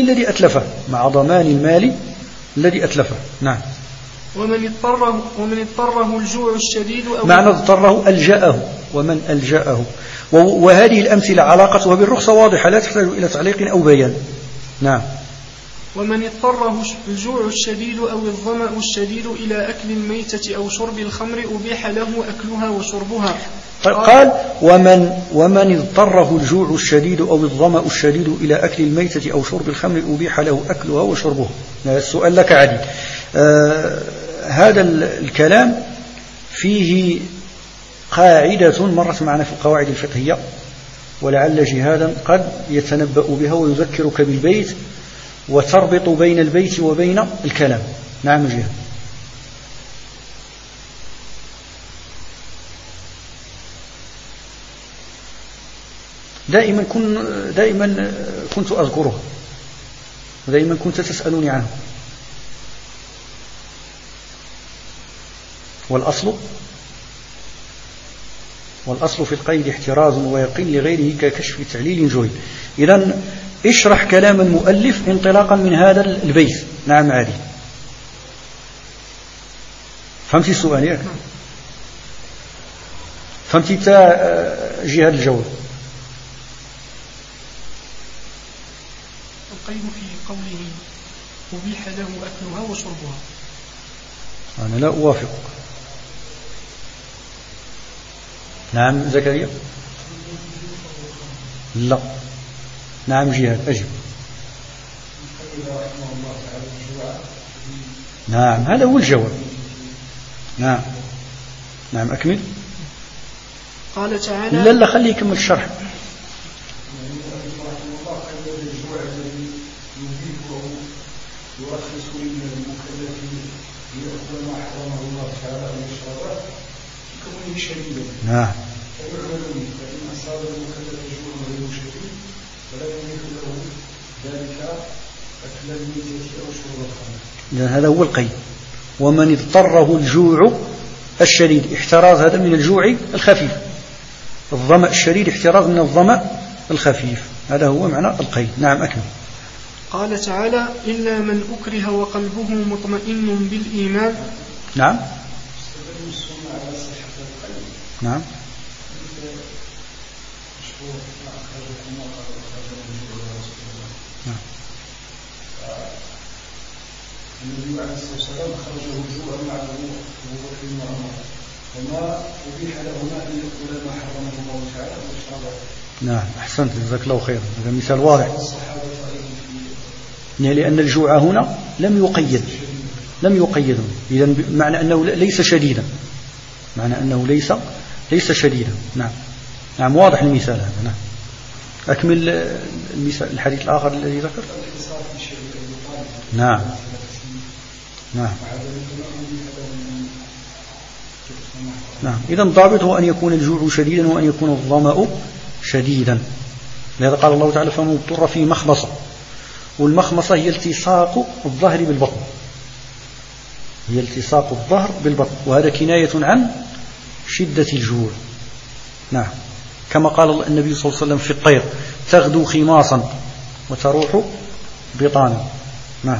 الذي أتلفه. نعم. ومن اضطره الجوع الشديد أو معنى اضطره ألجأه، ومن ألجأه. وهذه الأمثلة علاقتها بالرخصة واضحة، لا تحتاج إلى تعليق أو بيان. نعم. ومن اضطره الجوع الشديد أو الظمأ الشديد إلى أكل الميتة أو شرب الخمر أبيح له أكلها وشربها. قال ومن اضطره الجوع الشديد أو الظمأ الشديد إلى أكل الميتة أو شرب الخمر أبيح له أكلها وشربها. السؤال لك عديد. هذا الكلام فيه قاعدة مرت معنا في القواعد الفقهية، ولعل جهادا قد يتنبأ بها ويذكرك بالبيت وتربط بين البيت وبين الكلام. نعم جهاد. دائما كنت أذكرها، ودائما كنت تسألوني عنه. والأصل في القيد احتراز ويقين لغيره ككشف تعليل جوي. إذن اشرح كلام المؤلف انطلاقا من هذا البيت. نعم عادي. فهمتي السؤال ياك؟ فهمتي جهاد الجواب؟ القيد في قوله أبيح له أكلها وشربها. أنا لا أوافقك. نعم زكريا. لا. نعم جهاد أجب. نعم هذا هو الجواب. نعم أكمل. قال تعالى لا خليه يكمل الشرح. نعم. هذا هو القيد. ومن اضطره الجوع الشديد، احتراز هذا من الجوع الخفيف، الظمأ الشديد احتراز من الظمأ الخفيف، هذا هو معنى القيد. نعم أكمل. قال تعالى: إلا من أكره وقلبه مطمئن بالإيمان. نعم نعم النبي عليه الصلاة والسلام خرجه جوعا مع أبو بكر وعمر، وما أبيح لهما أن يأكل ما حرمه الله تعالى ويشربه. نعم أحسنت جزاك الله خيرا، هذا مثال واضح. لأن الجوع هنا لم يقيد، إذا معنى أنه ليس شديدا، معنى أنه ليس شديدا. نعم واضح المثال هذا. نعم أكمل المثال الحديث الآخر الذي ذكر. نعم إذا الضابط هو أن يكون الجوع شديدا وأن يكون الظمأ شديدا. لهذا قال الله تعالى: فمن اضطر في مخمصة، والمخمصة هي التصاق الظهر بالبطن، هي التصاق الظهر بالبطن، وهذا كناية عن شدة الجوع. نعم كما قال النبي صلى الله عليه وسلم في الطير: تغدو خماصا وتروح بطانا. نعم.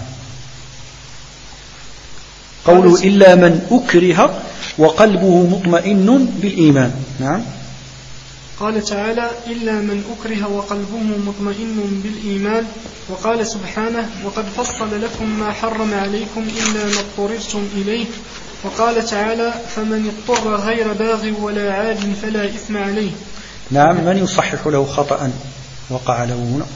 قوله: إلا من أكره وقلبه مطمئن بالإيمان. نعم. قال تعالى: إلا من أكره وقلبه مطمئن بالإيمان. وقال سبحانه: وقد فصل لكم ما حرم عليكم إلا ما اضطررتم إليه. وقال تعالى: فمن اضطر غير باغ ولا عاد فلا إثم عليه. نعم. من يصحح له خطأ وقع له هنا؟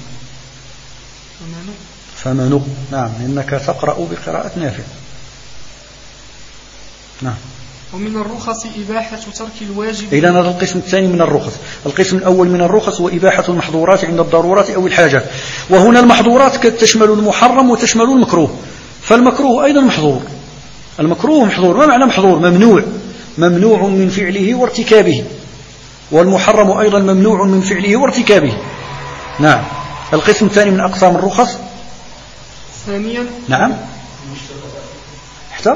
فمن. نعم إنك تقرأ بقراءة نافع. نعم. ومن الرخص إباحة ترك الواجب. إذن هذا القسم الثاني من الرخص. القسم الأول من الرخص هو إباحة المحظورات عند الضرورات أو الحاجات، وهنا المحظورات تشمل المحرم وتشمل المكروه، فالمكروه أيضا محظور. المكروه محظور. ما معنى محظور؟ ممنوع من فعله وارتكابه، والمحرم أيضا ممنوع من فعله وارتكابه. نعم. القسم الثاني من أقسام الرخص. ثانيا. نعم. احتر.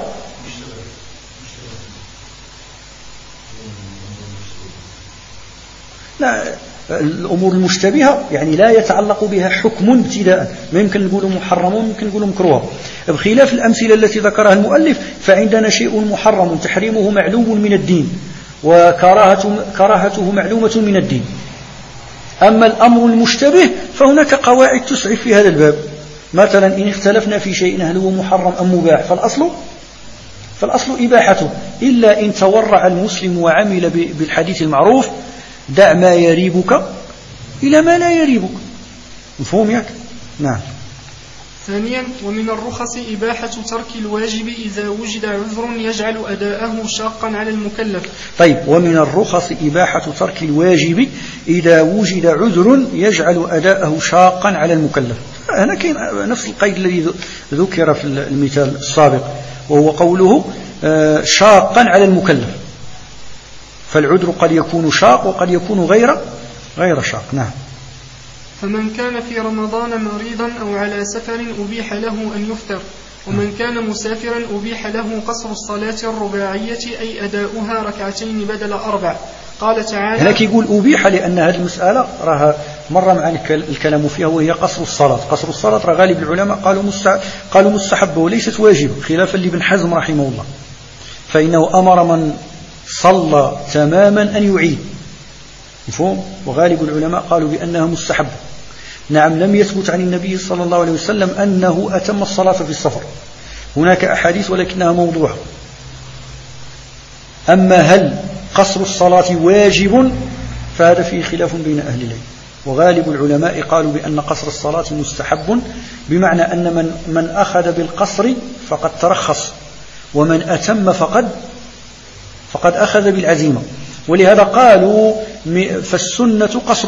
لا، الأمور المشتبهة يعني لا يتعلق بها حكم ابتداء، ما يمكن نقول محرم ويمكن نقول مكروه، بخلاف الأمثلة التي ذكرها المؤلف فعندنا شيء محرم تحريمه معلوم من الدين وكراهته معلومة من الدين. أما الأمر المشتبه فهناك قواعد تسعف في هذا الباب. مثلا إن اختلفنا في شيء هل هو محرم أم مباح فالأصل إباحته، إلا إن تورع المسلم وعمل بالحديث المعروف: دع ما يريبك إلى ما لا يريبك. مفهوم ياك؟ نعم. ثانيا. ومن الرخص إباحة ترك الواجب إذا وجد عذر يجعل أداءه شاقا على المكلف. طيب، ومن الرخص إباحة ترك الواجب إذا وجد عذر يجعل أداءه شاقا على المكلف. هنا كاين نفس القيد الذي ذكر في المثال السابق، وهو قوله شاقا على المكلف، فالعذر قد يكون شاق وقد يكون غير شاق. نعم. فمن كان في رمضان مريضا أو على سفر أبيح له أن يفطر، ومن كان مسافرا أبيح له قصر الصلاة الرباعية أي أداؤها ركعتين بدل 4. قال تعالى: هناك يقول أبيح لأن هذه المسألة راها مرة معنا الكلام فيها، وهي قصر الصلاة. قصر الصلاة راه غالب العلماء قالوا مستحب وليست واجب، خلافا لابن حزم رحمه الله، فإنه أمر من صلى تماما أن يعيد. مفهوم؟ وغالب العلماء قالوا بأنها مستحب. نعم. لم يثبت عن النبي صلى الله عليه وسلم أنه أتم الصلاة في السفر، هناك أحاديث ولكنها موضوعة. أما هل قصر الصلاة واجب فهذا فيه خلاف بين أهل العلم، وغالب العلماء قالوا بأن قصر الصلاة مستحب، بمعنى أن من أخذ بالقصر فقد ترخص، ومن أتم فقد أخذ بالعزيمة. ولهذا قالوا فالسنة قصر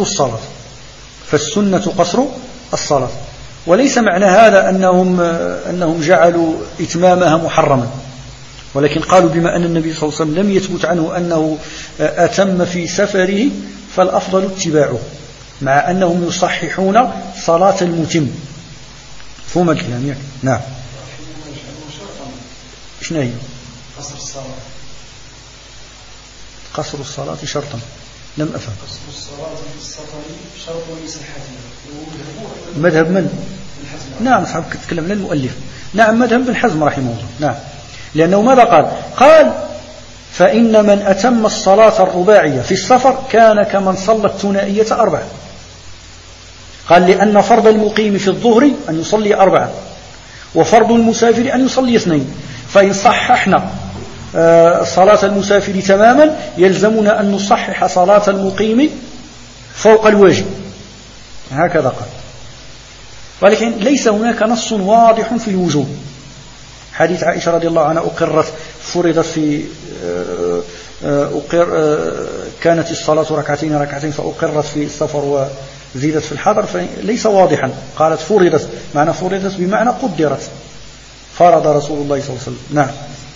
الصلاة، وليس معنى هذا أنهم جعلوا إتمامها محرما، ولكن قالوا بما أن النبي صلى الله عليه وسلم لم يثبت عنه أنه أتم في سفره فالأفضل اتباعه، مع أنهم يصححون صلاة المتم، مفهوم الكلام ياك؟ نعم. شنو هي؟ قصر الصلاة شرطا. لم أفهم. قصر الصلاة في السفر شرط لصحتها. مذهب من؟ نعم صاحب تكلم للمؤلف. نعم مذهب ابن حزم رحمه الله. نعم لأنه ماذا قال فإن من أتم الصلاة الرباعية في السفر كان كمن صلى الثنائية 4. قال لأن فرض المقيم في الظهر أن يصلي 4 وفرض المسافر أن يصلي 2. فإن صححنا صلاة المسافر تماما يلزمنا أن نصحح صلاة المقيم فوق الواجب. هكذا قال. ولكن ليس هناك نص واضح في الوجوب. حديث عائشة رضي الله عنها فرضت في كانت الصلاة ركعتين فأقرت في السفر وزيدت في الحضر فليس واضحا. قالت فرضت، معنى فرضت بمعنى قدرت، فرض رسول الله صلى الله عليه وسلم. نعم.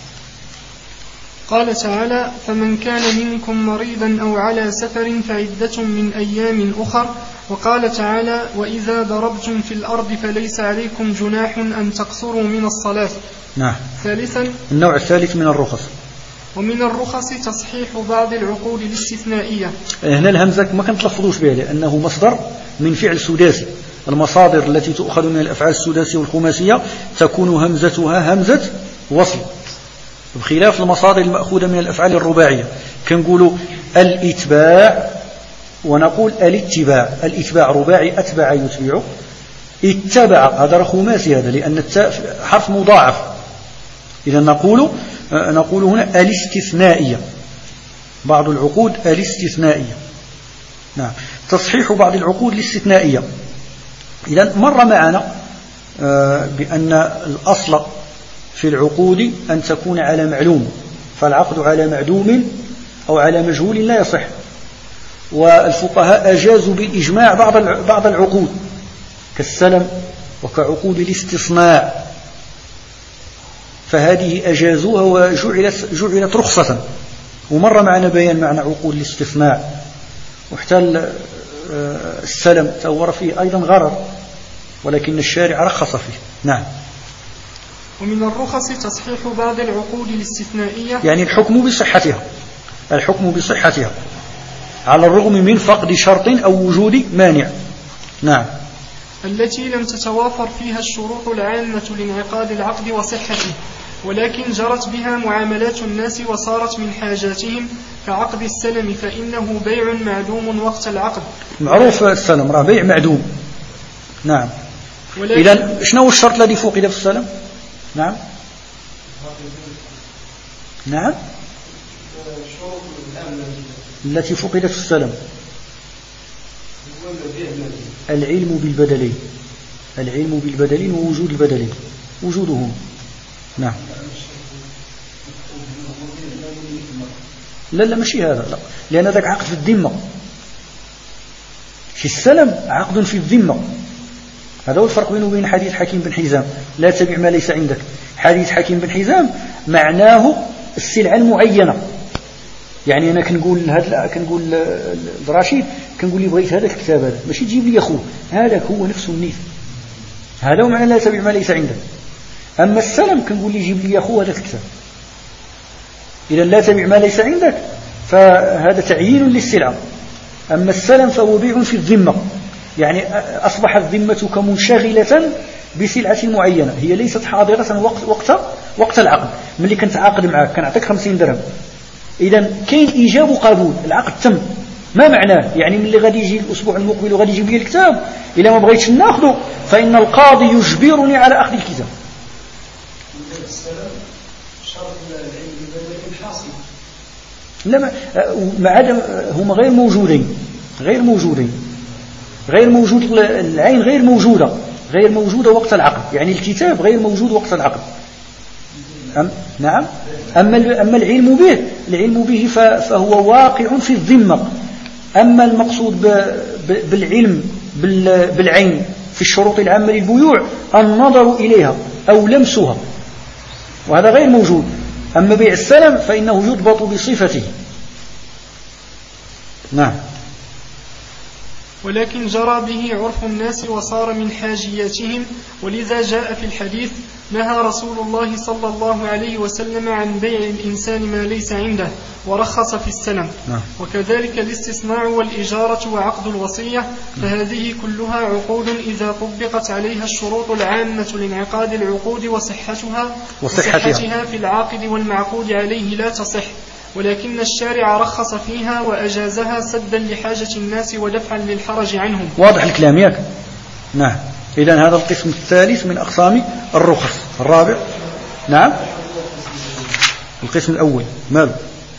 قال تعالى فمن كان منكم مريضا أو على سفر فعدة من أيام أخر. وقال تعالى وإذا ضربتم في الأرض فليس عليكم جناح أن تقصروا من الصلاة. نعم. ثالثا النوع الثالث من الرخص. ومن الرخص تصحيح بعض العقود الاستثنائية. هنا الهمزة ما كنت تلفظوش بها لأنه مصدر من فعل سداسي. المصادر التي تؤخذ من الأفعال السداسية والخماسية تكون همزتها همزة وصل، بخلاف المصادر المأخوذة من الأفعال الرباعية. كنقولوا الإتباع ونقول الاتباع. الاتباع رباعي، أتبع يتبع. اتبع هذا خماسي، هذا لأن التاء حرف مضاعف. إذا نقول هنا الاستثنائية، بعض العقود الاستثنائية. نعم. تصحيح بعض العقود الاستثنائية. إذا مر معنا بأن الأصل في العقود أن تكون على معلوم، فالعقد على معدوم أو على مجهول لا يصح. والفقهاء أجازوا بالإجماع بعض العقود كالسلم وكعقود الاستصناع، فهذه أجازوها وجعلت رخصة. ومر معنا بيان معنى عقود الاستصناع. وحتى السلم تور فيه أيضا غرر، ولكن الشارع رخص فيه. نعم. ومن الرخص تصحيح بعض العقود الاستثنائية، يعني الحكم بصحتها على الرغم من فقد شرط أو وجود مانع. نعم. التي لم تتوافر فيها الشروط العامة لانعقاد العقد وصحته، ولكن جرت بها معاملات الناس وصارت من حاجاتهم، كعقد السلم فإنه بيع معدوم وقت العقد. معروف السلم راه بيع معدوم. نعم. إذن شنو الشرط الذي فقد في السلم؟ نعم. نعم. التي فقدت في السلم العلم بالبدلين ووجود البدلين، وجودهم. نعم. لا ماشي هذا، لا، لأن ذاك عقد في الذمة. في السلم عقد في الذمة. هذا هو الفرق بينه وبين حديث حكيم بن حزام لا تبع ما ليس عندك. حديث حكيم بن حزام معناه السلعة المعينة. يعني أنا كنقول لرشيد كنقول لي بغيت هذا الكتاب، هذا ماشي تجيب لي أخوه، هذاك هو نفسه النيف، هذا هو معنى لا تبع ما ليس عندك. أما السلم كنقول لي جيب لي أخوه هذا الكتاب. إذا لا تبع ما ليس عندك فهذا تعيين للسلعة. أما السلم فهو بيع في الذمة، يعني أصبحت ذمتك منشغلة بسلعة معينة هي ليست حاضرة وقت العقد. ملي كنت عاقد معك كان أعطيك 50 درهم، إذا كاين إيجاب وقبول، العقد تم. ما معناه؟ يعني من اللي غادي يجي الأسبوع المقبل وغادي يجيب لي الكتاب، إلا ما بغيتش ناخذه فإن القاضي يجبرني على أخذ الكتاب. لا، مع عدم هما غير موجود العين غير موجودة وقت العقد، يعني الكتاب غير موجود وقت العقد. نعم. أما العلم به فهو واقع في الذمة. أما المقصود بالعلم بالعين في الشروط العامة للبيوع النظر إليها أو لمسها، وهذا غير موجود. أما بيع السلم فإنه يضبط بصفته. نعم. ولكن جرى به عرف الناس وصار من حاجياتهم، ولذا جاء في الحديث: نهى رسول الله صلى الله عليه وسلم عن بيع الإنسان ما ليس عنده، ورخص في السلم. وكذلك الاستثناء والإجارة وعقد الوصية، فهذه كلها عقود إذا طبقت عليها الشروط العامة لانعقاد العقود وصحتها في العاقد والمعقود عليه لا تصح، ولكن الشارع رخص فيها وأجازها سدا لحاجة الناس ودفعا للحرج عنهم. واضح الكلام ياك؟ نعم. إذن هذا القسم الثالث من أقسام الرخص. الرابع نعم القسم الأول ماله؟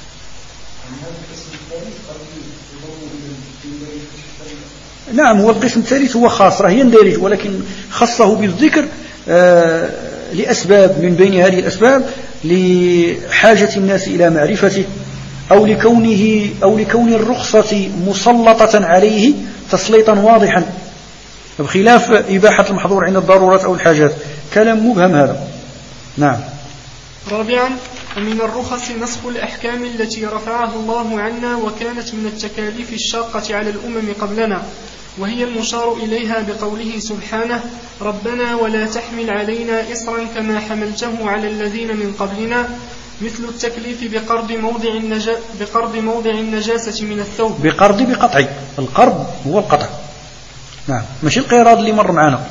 نعم هو القسم الثالث هو خاص راه يندرج، ولكن خصه بالذكر لأسباب، من بين هذه الأسباب لحاجة الناس إلى معرفته، أو لكون الرخصة مسلطة عليه تسليطا واضحا، بخلاف إباحة المحظور عند الضرورات أو الحاجات. كلام مبهم هذا. نعم. رابعا، ومن الرخص نسخ الأحكام التي رفعها الله عنا وكانت من التكاليف الشاقة على الأمم قبلنا، وهي المشار إليها بقوله سبحانه: ربنا ولا تحمل علينا إصرا كما حملته على الذين من قبلنا، مثل التكليف بقرض موضع النجاسة من الثوب. بقطع. القرض هو القطع. نعم، ماشي القيراض اللي مر معنا.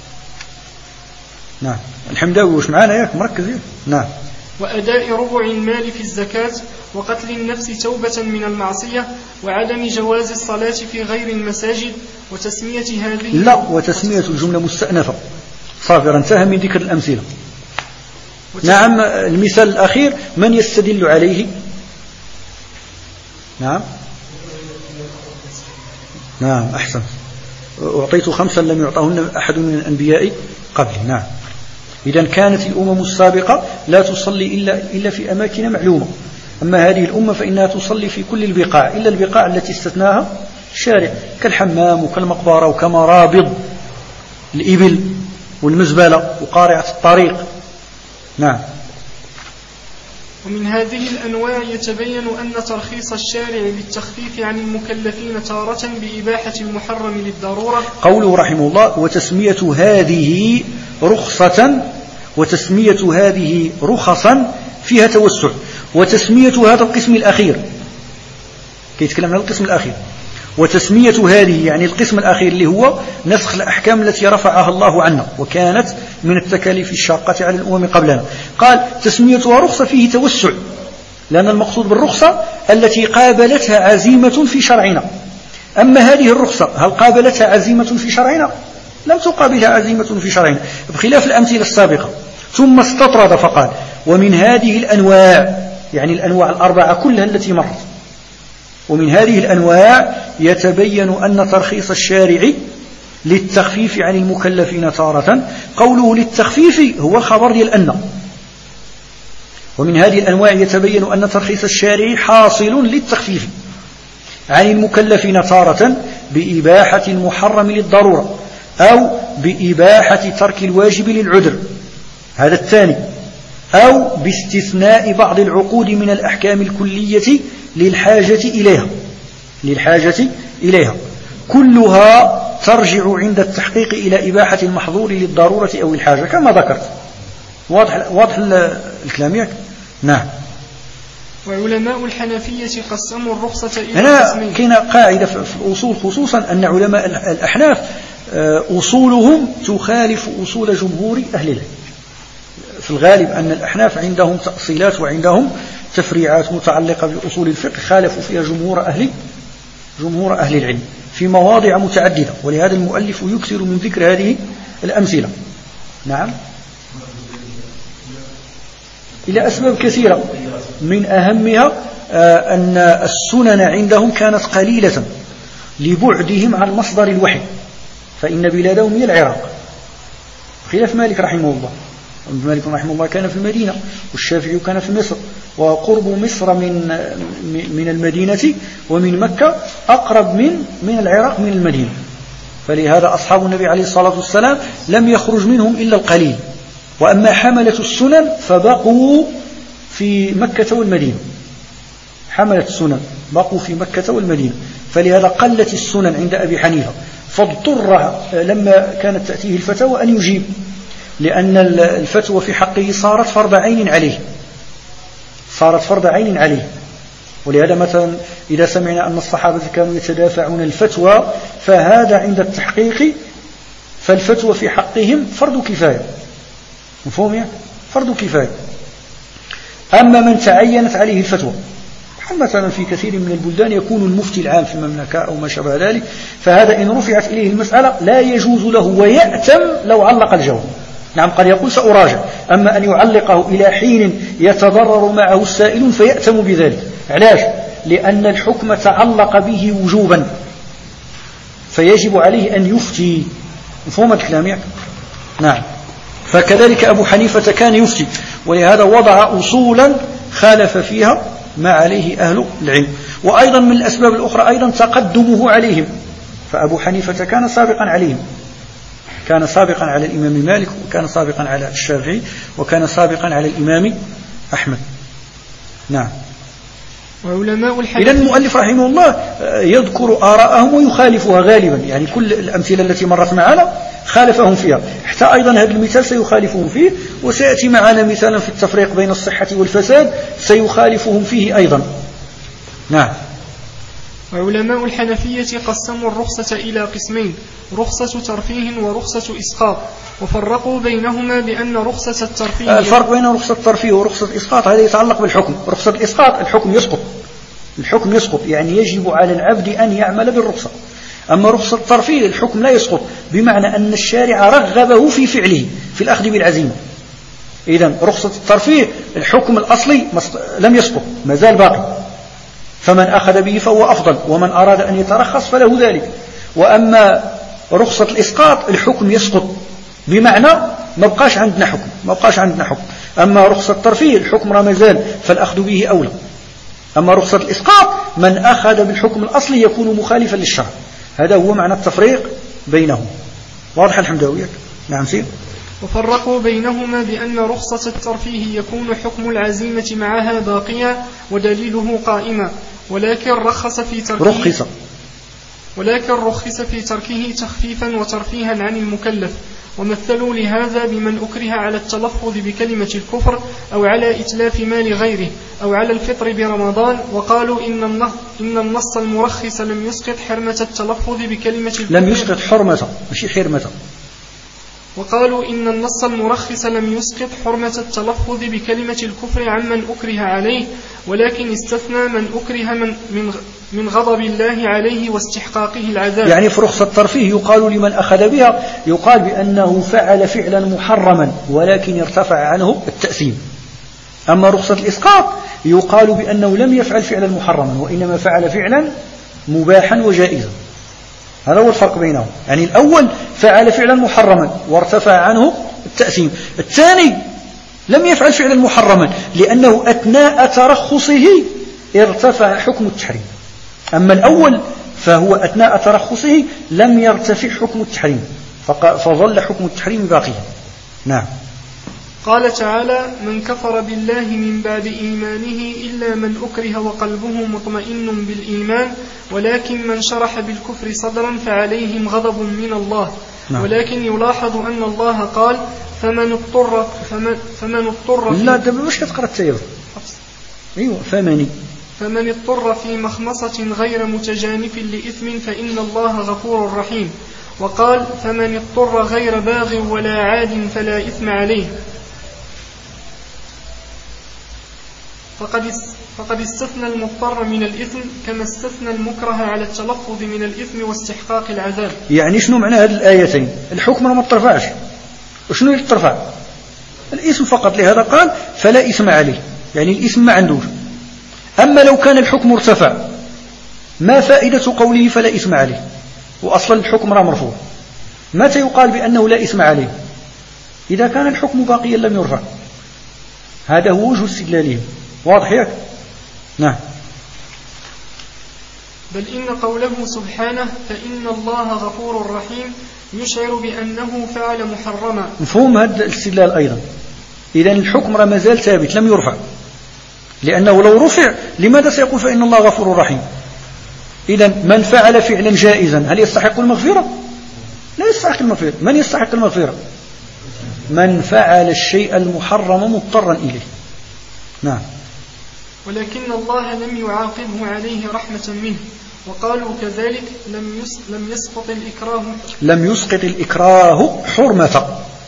نعم. الحمداوي وش معانا ياك مركز ياك. نعم. وأداء ربع المال في الزكاة، وقتل النفس توبة من المعصية، وعدم جواز الصلاة في غير المساجد، وتسمية هذه لا وتسمية الجملة مستأنفة. صافر انتهى من ذكر الأمثلة. نعم. المثال الأخير من يستدل عليه؟ نعم أحسن. أعطيت 5 لم يعطهن أحد من الأنبياء قبل. نعم. إذن كانت الأمم السابقة لا تصلي إلا في أماكن معلومة، أما هذه الأمة فإنها تصلي في كل البقاع إلا البقاع التي استثناها الشارع، كالحمام وكالمقبرة وكمرابض الإبل والمزبلة وقارعة الطريق. نعم. ومن هذه الأنواع يتبين أن ترخيص الشارع للتخفيف عن المكلفين تارة بإباحة المحرم للضرورة. قوله رحمه الله: وتسمية هذه رخصة، وتسمية هذه رخصا فيها توسع، وتسمية هذا القسم الأخير كي يتكلم عن القسم الأخير، وتسمية هذه يعني القسم الأخير اللي هو نسخ الأحكام التي رفعها الله عنا وكانت من التكاليف الشاقة على الأمم قبلنا. قال تسميتها رخصة فيه توسع، لأن المقصود بالرخصة التي قابلتها عزيمة في شرعنا. أما هذه الرخصة هل قابلتها عزيمة في شرعنا؟ لم تقابلها عزيمة في شرعنا، بخلاف الأمثلة السابقة. ثم استطرد فقال: ومن هذه الأنواع، يعني الأنواع الأربعة كلها التي مرت، ومن هذه الأنواع يتبين أن ترخيص الشارع للتخفيف عن المكلفين تارة. قوله للتخفيف هو خبر ديال أن. ومن هذه الأنواع يتبين أن ترخيص الشارع حاصل للتخفيف عن المكلفين تارة بإباحة المحرم للضرورة، أو بإباحة ترك الواجب للعذر، هذا الثاني، أو باستثناء بعض العقود من الأحكام الكلية للحاجة إليها، كلها ترجع عند التحقيق إلى إباحة المحظور للضرورة أو الحاجة كما ذكرت. واضح الكلام ياك؟ نعم. وعلماء الحنفية قسموا الرخصة إلى هنا قسمين. كاين قاعدة في الأصول خصوصا أن علماء الأحناف أصولهم تخالف أصول جمهور أهل العلم. في الغالب أن الأحناف عندهم تأصيلات وعندهم تفريعات متعلقة بأصول الفقه خالفوا فيها جمهور أهل العلم في مواضع متعددة، ولهذا المؤلف يكثر من ذكر هذه الأمثلة. نعم. إلى أسباب كثيرة، من أهمها أن السنن عندهم كانت قليلة لبعدهم عن مصدر الوحي، فإن بلادهم هي العراق، خلاف مالك رحمه الله. مالك رحمه الله كان في المدينة، والشافعي كان في مصر، وقرب مصر من المدينة ومن مكة أقرب من العراق من المدينة، فلهذا أصحاب النبي عليه الصلاة والسلام لم يخرج منهم إلا القليل. وأما حملة السنن فبقوا في مكة والمدينة، حملة السنن بقوا في مكة والمدينة، فلهذا قلت السنن عند أبي حنيفة، فاضطر لما كانت تأتيه الفتوى أن يجيب، لأن الفتوى في حقه صارت فرض عين عليه. ولهذا مثلا إذا سمعنا أن الصحابة كانوا يتدافعون الفتوى، فهذا عند التحقيق فالفتوى في حقهم فرض كفاية، مفهوم يعني؟ فرض كفاية. أما من تعينت عليه الفتوى، مثلا في كثير من البلدان يكون المفتي العام في المملكة أو ما شابه ذلك، فهذا إن رفعت إليه المسألة لا يجوز له ويأتم لو علق الجواب. نعم قد يقول سأراجع، أما أن يعلقه إلى حين يتضرر معه السائل فيأتم بذلك. علاش؟ لأن الحكم تعلق به وجوبا، فيجب عليه أن يفتي. مفهوم الكلام يعني؟ نعم. فكذلك أبو حنيفة كان يفتي، ولهذا وضع أصولا خالف فيها ما عليه أهل العلم. وأيضا من الأسباب الأخرى أيضا تقدمه عليهم، فأبو حنيفة كان سابقا عليهم، كان سابقا على الإمام مالك، وكان سابقا على الشافعي، وكان سابقا على الإمام أحمد. نعم. وعلماء الحديث إذن المؤلف رحمه الله يذكر آراءهم ويخالفها غالبا، يعني كل الأمثلة التي مرت معنا خالفهم فيها، حتى أيضا هذا المثال سيخالفهم فيه، وسيأتي معنا مثالا في التفريق بين الصحة والفساد سيخالفهم فيه أيضا. نعم. وعلماء الحنفية قسموا الرخصة إلى قسمين: رخصة ترفيه ورخصة إسقاط، وفرقوا بينهما بأن رخصة الترفيه الفرق بين رخصة الترفيه ورخصة الإسقاط هذا يتعلق بالحكم. رخصة الإسقاط الحكم يسقط، يعني يجب على العبد أن يعمل بالرخصة. أما رخصة الترفيه الحكم لا يسقط، بمعنى أن الشارع رغبه في فعله، في الأخذ بالعزيمة. إذن رخصة الترفيه الحكم الأصلي لم يسقط، ما زال باقي، فمن أخذ به فهو أفضل، ومن أراد أن يترخص فله ذلك. وأما رخصة الإسقاط الحكم يسقط، بمعنى ما بقاش عندنا حكم. أما رخصة الترفيه الحكم ما زال، فالأخذ به أولى. أما رخصة الإسقاط من أخذ بالحكم الأصلي يكون مخالفا للشرع. هذا هو معنى التفريق بينهم. واضح الحمداوية؟ نعم سير. وفرقوا بينهما بأن رخصة الترفيه يكون حكم العزيمة معها باقيا ودليله قائما، ولكن رخص في تركه تخفيفا وترفيها عن المكلف. ومثلوا لهذا بمن أكره على التلفظ بكلمة الكفر، أو على إتلاف مال غيره، أو على الفطر برمضان، وقالوا إن النص المرخص لم يسقط حرمة التلفظ بكلمة الكفر. لم يسقط حرمة، مش حرمة. وقالوا إن النص المرخص لم يسقط حرمة التلفظ بكلمة الكفر عمن أكره عليه، ولكن استثنى من أكره من غضب الله عليه واستحقاقه العذاب. يعني في رخصة الترفيه يقال لمن أخذ بها، يقال بأنه فعل فعلا محرما ولكن يرتفع عنه التأثيم. أما رخصة الإسقاط يقال بأنه لم يفعل فعلا محرما، وإنما فعل فعلا مباحا وجائزا. هذا هو الفرق بينهم. يعني الأول فعل فعلا محرما وارتفع عنه التأثيم، الثاني لم يفعل فعلا محرما لأنه أثناء ترخصه ارتفع حكم التحريم. أما الأول فهو أثناء ترخصه لم يرتفع حكم التحريم، فظل حكم التحريم باقيا. نعم. قال تعالى: من كفر بالله من بعد إيمانه إلا من أكره وقلبه مطمئن بالإيمان، ولكن من شرح بالكفر صدرا فعليهم غضب من الله. نعم. ولكن يلاحظ أن الله قال: فمن اضطر لا ده مش تقرأ التيار. أيوة فمن اضطر في مخمصة غير متجانف لإثم فإن الله غفور رحيم. وقال: فمن اضطر غير باغ ولا عاد فلا إثم عليه. فقد استثنى المضطر من الإثم كما استثنى المكره على التلفظ من الإثم واستحقاق العذاب. يعني شنو معنى هذه الآيتين؟ الحكم ما ترفعش، وشنو يترفع؟ الإثم فقط. لهذا قال فلا إثم عليه، يعني الإثم ما عندوش. أما لو كان الحكم ارتفع ما فائدة قوله فلا إثم عليه؟ وأصلا الحكم مرفوع. متى يقال بأنه لا إثم عليه؟ إذا كان الحكم باقيا لم يرفع. هذا هو وجه استدلالهم. واضح ياك؟ نعم. بل إن قوله سبحانه فإن الله غفور رحيم يشعر بأنه فعل محرما. مفهوم هذا الاستدلال أيضا. إذن الحكم ما زال ثابت لم يرفع، لأنه لو رفع لماذا سيقول فإن الله غفور رحيم؟ إذا من فعل فعلا جائزا هل يستحق المغفرة؟ لا يستحق المغفرة. من يستحق المغفرة؟ من فعل الشيء المحرم مضطرا إليه. نعم. ولكن الله لم يعاقبه عليه رحمة منه، وقالوا كذلك لم يسقط الإكراه حرمة.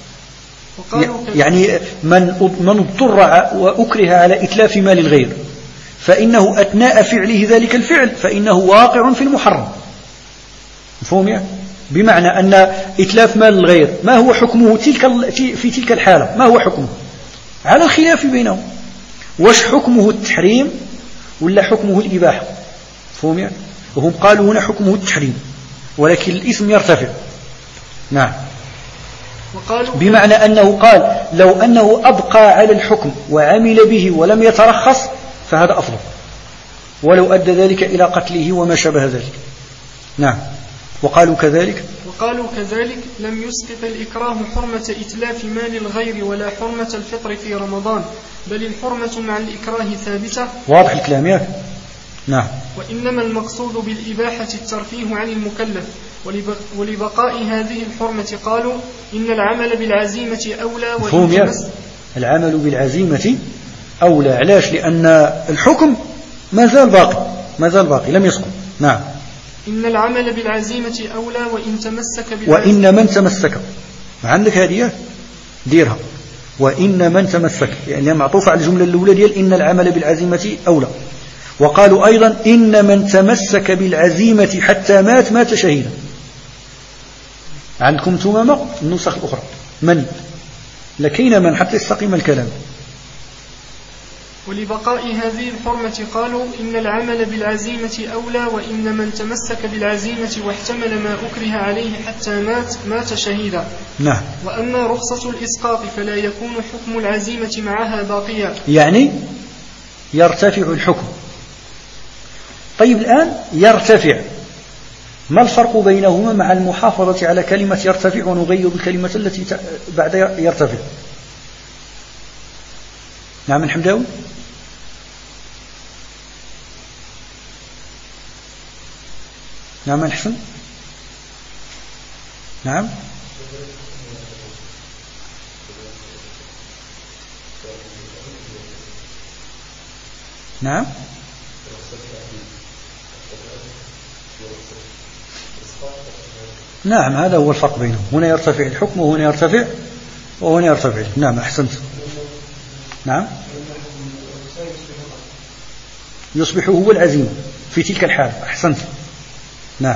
يعني من اضطر وأكره على إتلاف مال الغير فإنه أثناء فعله ذلك الفعل فإنه واقع في المحرم. مفهوم يعني؟ بمعنى أن إتلاف مال الغير ما هو حكمه في تلك الحالة؟ ما هو حكمه؟ على الخلاف بينهم. وش حكمه التحريم ولا حكمه الإباحة؟ مفهوم يعني؟ وهم قالوا هنا حكمه التحريم ولكن الإثم يرتفع. نعم. بمعنى أنه قال لو أنه أبقى على الحكم وعمل به ولم يترخص فهذا أفضل، ولو أدى ذلك إلى قتله وما شابه ذلك. نعم. وقالوا كذلك لم يسقط الإكراه حرمة إتلاف مال الغير ولا حرمة الفطر في رمضان، بل الحرمة مع الإكراه ثابتة. واضح الكلام ياك؟ نعم. وإنما المقصود بالإباحة الترفيه عن المكلف، ولبقاء هذه الحرمة قالوا إن العمل بالعزيمة أولى. مفهوم العمل بالعزيمة أولى. علاش؟ لأن الحكم ما زال باقي لم يسقط. نعم. إن العمل بالعزيمة أولى وإن من تمسك. عندك هذه ديرها. وإن من تمسك يعني معطوف على الجملة الأولى ديال إن العمل بالعزيمة أولى. وقالوا أيضا إن من تمسك بالعزيمة حتى مات شهيدا. عندكم تماما النسخ الأخرى من لكين من حتى يستقيم الكلام. ولبقاء هذه الحرمة قالوا إن العمل بالعزيمة أولى، وإن من تمسك بالعزيمة واحتمل ما أكره عليه حتى مات شهيدا. نعم. وأما رخصة الإسقاط فلا يكون حكم العزيمة معها باقيا، يعني يرتفع الحكم. طيب الآن يرتفع، ما الفرق بينهما مع المحافظة على كلمة يرتفع ونغير الكلمة التي بعد يرتفع؟ نعم الحمداوي. نعم الحسن. نعم. نعم. نعم هذا هو الفرق بينهم. هنا يرتفع الحكم وهنا يرتفع. نعم أحسنت. نعم. يصبح هو العزيمة في تلك الحالة. أحسنت. نعم.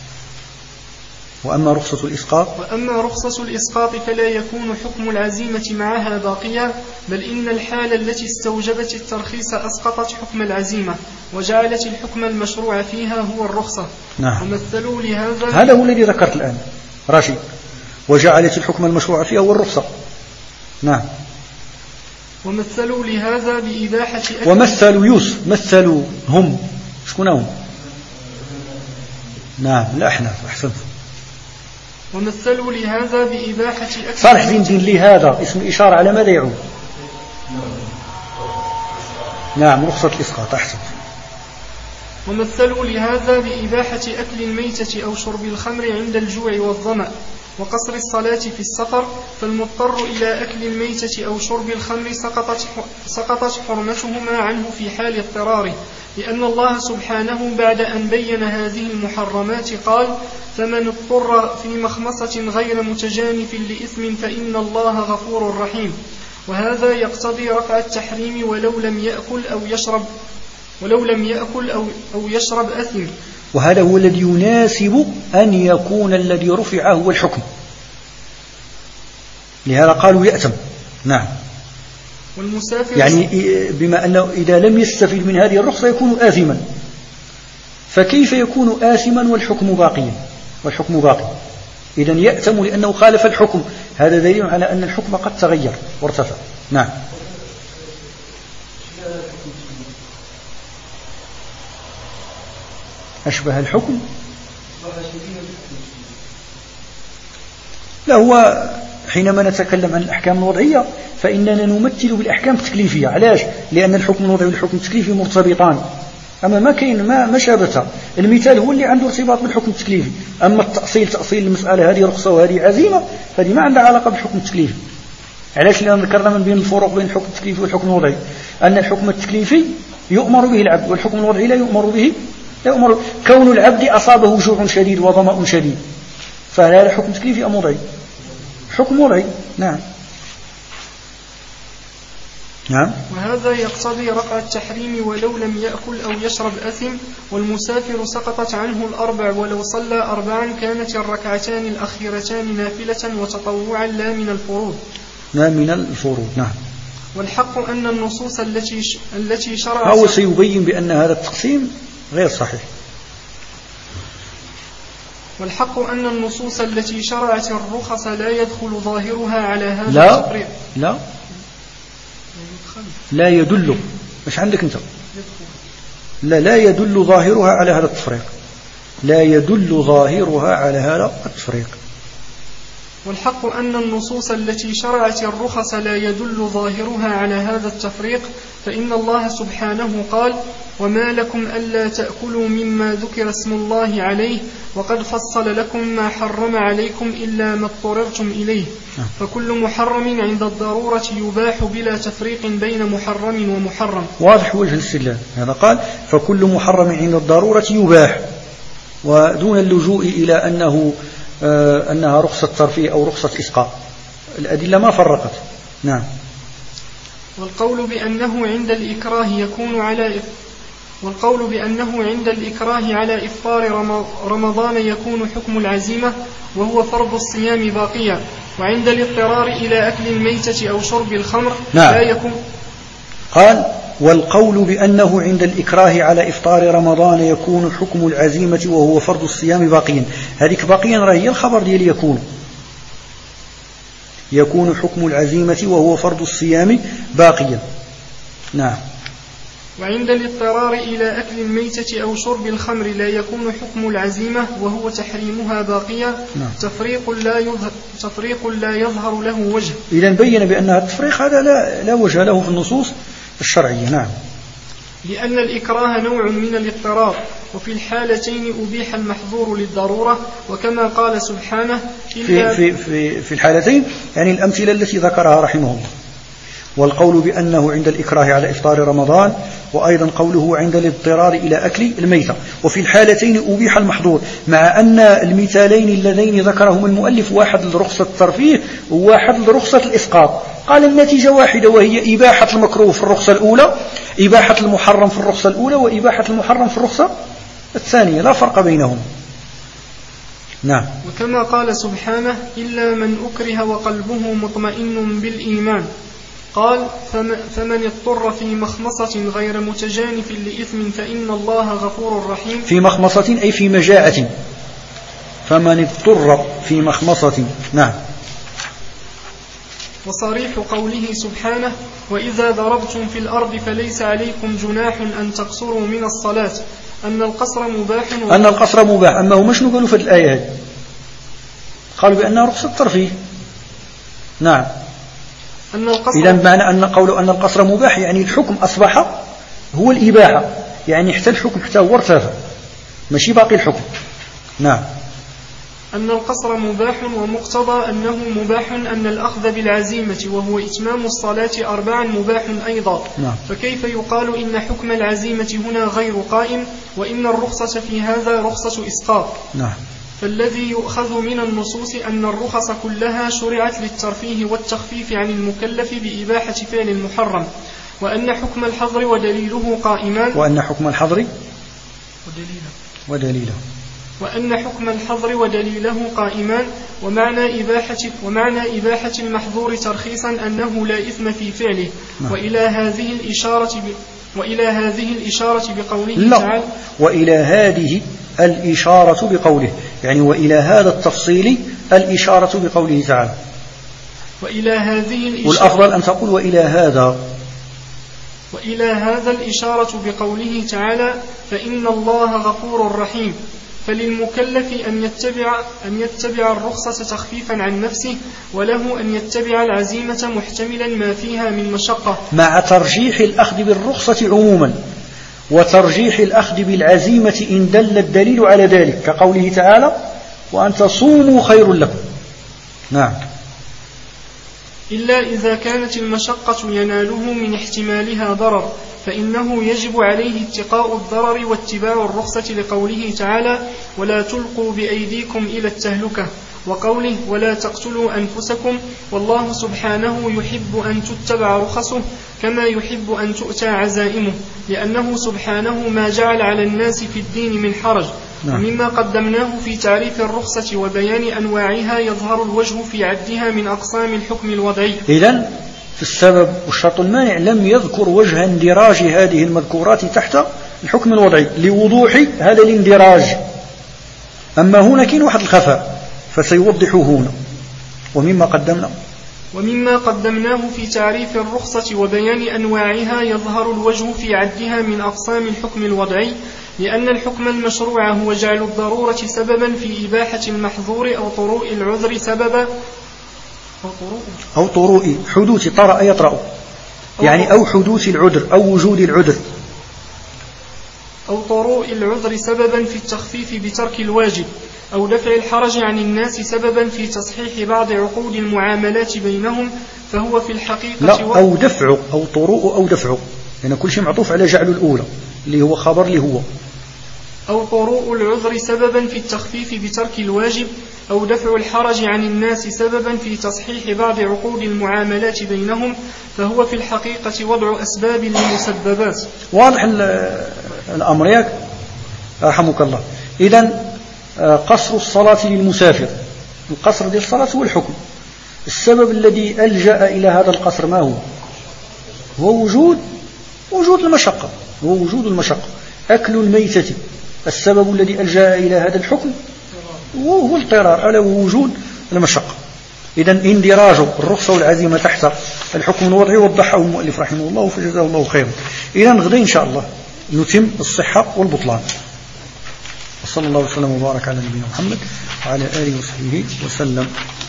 وأما رخصة الإسقاط فلا يكون حكم العزيمة معها باقيا، بل إن الحالة التي استوجبت الترخيص أسقطت حكم العزيمة وجعلت الحكم المشروع فيها هو الرخصة. نعم. ومثلوا لهذا، هذا هو الذي ذكرت الآن راشد، وجعلت الحكم المشروع فيها هو الرخصة. نعم. ومثلوا لهذا بإباحة مثلوا هم شكون هم؟ نعم الأحناف. أحسنت. ومثلوا لهذا بإباحة صالح دين لهذا اسم إشارة على ماذا يعود؟ نعم رخصة الإسقاط. أحسن. ومثلوا لهذا بإباحة أكل الميتة أو شرب الخمر عند الجوع والظمأ وقصر الصلاة في السفر، فالمضطر إلى أكل الميتة أو شرب الخمر سقطت حرمتهما عنه في حال اضطراره، لأن الله سبحانه بعد أن بين هذه المحرمات قال: فمن اضطر في مخمصة غير متجانف لإثم فإن الله غفور رحيم. وهذا يقتضي رفع التحريم ولو لم يأكل أو يشرب أثم. وهذا هو الذي يناسب أن يكون الذي رفع هو الحكم، لهذا قالوا يأثم. نعم. يعني بما أنه إذا لم يستفيد من هذه الرخصة يكون آثما، فكيف يكون آثما والحكم باقي؟ إذن يأثم لأنه خالف الحكم. هذا دليل على أن الحكم قد تغير وارتفع. نعم. أشبه الحكم. لا، هو حينما نتكلم عن الأحكام الوضعية فإننا نمثل بالأحكام التكليفية. علاش؟ لأن الحكم الوضعي والحكم التكليفي مرتبطان، أما ما كاين ما شابتها. المثال هو اللي عنده ارتباط بالحكم التكليفي، أما التأصيل تأصيل المسألة هذه رخصة وهذه عزيمة هذه ما عندها علاقة بالحكم التكليفي. علاش؟ لأن ذكرنا من بين الفروق بين الحكم التكليفي والحكم الوضعي أن الحكم التكليفي يؤمر به العبد والحكم الوضعي لا يؤمر به. كون العبد أصابه جوع شديد وظمأ شديد فهل هذا حكم تكليفي أم وضعي؟ حكم وضعي. نعم. وهذا يقتضي رفع التحريم ولو لم يأكل أو يشرب أثم، والمسافر سقطت عنه الأربع ولو صلى أربعا كانت الركعتان الأخيرتان نافلة وتطوعا لا من الفروض. نعم. والحق أن النصوص التي شرعت هو سيبين بأن هذا التقسيم غير صحيح. والحق أن النصوص التي شرعت الرخص لا يدخل ظاهرها على هذا التفريق. لا يدل. مش عندك أنت؟ لا يدل ظاهرها على هذا التفريق. لا يدل ظاهرها على هذا التفريق. والحق أن النصوص التي شرعت الرخص لا يدل ظاهرها على هذا التفريق، فإن الله سبحانه قال: وما لكم ألا تأكلوا مما ذكر اسم الله عليه وقد فصل لكم ما حرم عليكم إلا ما اضطررتم إليه، فكل محرم عند الضرورة يباح بلا تفريق بين محرم ومحرم. واضح وجه الاستدلال. هذا قال فكل محرم عند الضرورة يباح، ودون اللجوء إلى أنها رخصة ترفيه أو رخصة إسقاط. الأدلة ما فرقت. نعم. والقول بأنه عند الإكراه على إفطار رمضان يكون حكم العزيمة وهو فرض الصيام باقيا، وعند الاضطرار إلى أكل الميتة أو شرب الخمر لا يكون. قال والقول بأنه عند الإكراه على إفطار رمضان يكون حكم العزيمة وهو فرض الصيام باقيا. هذيك باقيا رأي الخبر ديال يكون حكم العزيمة وهو فرض الصيام باقيا. نعم. وعند الاضطرار إلى أكل الميتة أو شرب الخمر لا يكون حكم العزيمة وهو تحريمها باقيا. تفريق لا يظهر له وجه. إذا بين بأن التفريق هذا لا وجه له في النصوص الشرعية. نعم. لأن الإكراه نوع من الاضطرار، وفي الحالتين أبيح المحظور للضرورة، وكما قال سبحانه في الحالتين يعني الأمثلة التي ذكرها رحمه الله. والقول بأنه عند الإكراه على إفطار رمضان، وأيضا قوله عند الاضطرار إلى أكل الميتة. وفي الحالتين أبيح المحظور، مع أن المثالين اللذين ذكرهم المؤلف واحد لرخصة الترفيه وواحد لرخصة الإسقاط. قال النتيجة واحدة، وهي إباحة المكروه في الرخصة الأولى، إباحة المحرم في الرخصة الأولى، وإباحة المحرم في الرخصة الثانية، لا فرق بينهم. نعم. وكما قال سبحانه إلا من أكره وقلبه مطمئن بالإيمان، قال فمن اضطر في مخمصة غير متجانف لإثم فإن الله غفور رحيم. في مخمصة أي في مجاعة. فمن اضطر في مخمصة. نعم. وصريح قوله سبحانه وإذا ضربتم في الأرض فليس عليكم جناح أن تقصروا من الصلاة أن القصر مباح. أما هم شنو قالوا في الآية هذه؟ قالوا بأنها رخصة ترفيه. نعم. إذا بمعنى أن قولوا أن القصر مباح يعني الحكم أصبح هو الإباحة، يعني حتى الحكم حتى هو ارتفع ماشي باقي الحكم. نعم. أن القصر مباح، ومقتضى أنه مباح أن الأخذ بالعزيمة وهو إتمام الصلاة 4 مباح أيضا. نعم. فكيف يقال إن حكم العزيمة هنا غير قائم وإن الرخصة في هذا رخصة إسقاط؟ نعم. فالذي يؤخذ من النصوص أن الرخص كلها شرعت للترفيه والتخفيف عن المكلف بإباحة فعل المحرم، وأن حكم الحظر ودليله قائمان. وأن حكم الحظر ودليله قائمان، ومعنى إباحة المحظور ترخيصا أنه لا إثم في فعله. وإلى هذه الإشارة بقوله تعالى وإلى هذه الإشارة بقوله، يعني وإلى هذا التفصيل الإشارة بقوله تعالى. والأفضل أن تقول وإلى هذا الإشارة بقوله تعالى فإن الله غفور رحيم. فللمكلف أن يتبع الرخصة تخفيفا عن نفسه، وله أن يتبع العزيمة محتملا ما فيها من مشقة، مع ترجيح الأخذ بالرخصة عموما وترجيح الأخذ بالعزيمة إن دل الدليل على ذلك، كقوله تعالى وأن تصوموا خير لكم. نعم. إلا إذا كانت المشقة يناله من احتمالها ضرر، فإنه يجب عليه اتقاء الضرر واتباع الرخصة، لقوله تعالى ولا تلقوا بأيديكم إلى التهلكة، وقوله ولا تقتلوا أنفسكم، والله سبحانه يحب أن تتبع رخصه كما يحب أن تؤتى عزائمه، لأنه سبحانه ما جعل على الناس في الدين من حرج. ومما قدمناه في تعريف الرخصة وبيان أنواعها يظهر الوجه في عدها من أقسام الحكم الوضعي. إذن في السبب والشرط المانع لم يذكر وجه اندراج هذه المذكورات تحت الحكم الوضعي لوضوح هذا الاندراج، أما هنا كاين واحد الخفاء فسيوضحه هنا. ومما قدمناه في تعريف الرخصة وبيان أنواعها يظهر الوجه في عدها من أقسام الحكم الوضعي، لأن الحكم المشروع هو جعل الضرورة سببا في إباحة المحظور أو طروء العذر سببا أو طروء حدوث طرأ يطرأ، يعني أو حدوث العذر أو وجود العذر، أو طروء العذر سببا في التخفيف بترك الواجب، أو دفع الحرج عن الناس سببا في تصحيح بعض عقود المعاملات بينهم، فهو في الحقيقة لا أو دفع أو طروء أو دفع، يعني كل شيء معطوف على جعل الأولى اللي هو خبر اللي هو أو طروء العذر سببا في التخفيف بترك الواجب، أو دفع الحرج عن الناس سببا في تصحيح بعض عقود المعاملات بينهم، فهو في الحقيقة وضع أسباب للمسببات. واضح الأمر ياك رحمك الله. إذن قصر الصلاة للمسافر، القصر ديال الصلاة هو الحكم. السبب الذي ألجأ إلى هذا القصر ما هو وجود المشقة، هو وجود المشقة. أكل الميتة السبب الذي ألجأ إلى هذا الحكم وهو الاضطرار، ألا وجود المشقة. إذن اندراج الرخصة والعزيمة تحت الحكم الوضعي وضحه المؤلف رحمه الله فجزاه الله خيرا. إذن غدا إن شاء الله نتم الصحة والبطلان. وصلى الله وسلم وبارك على نبينا محمد وعلى آله وصحبه وسلم.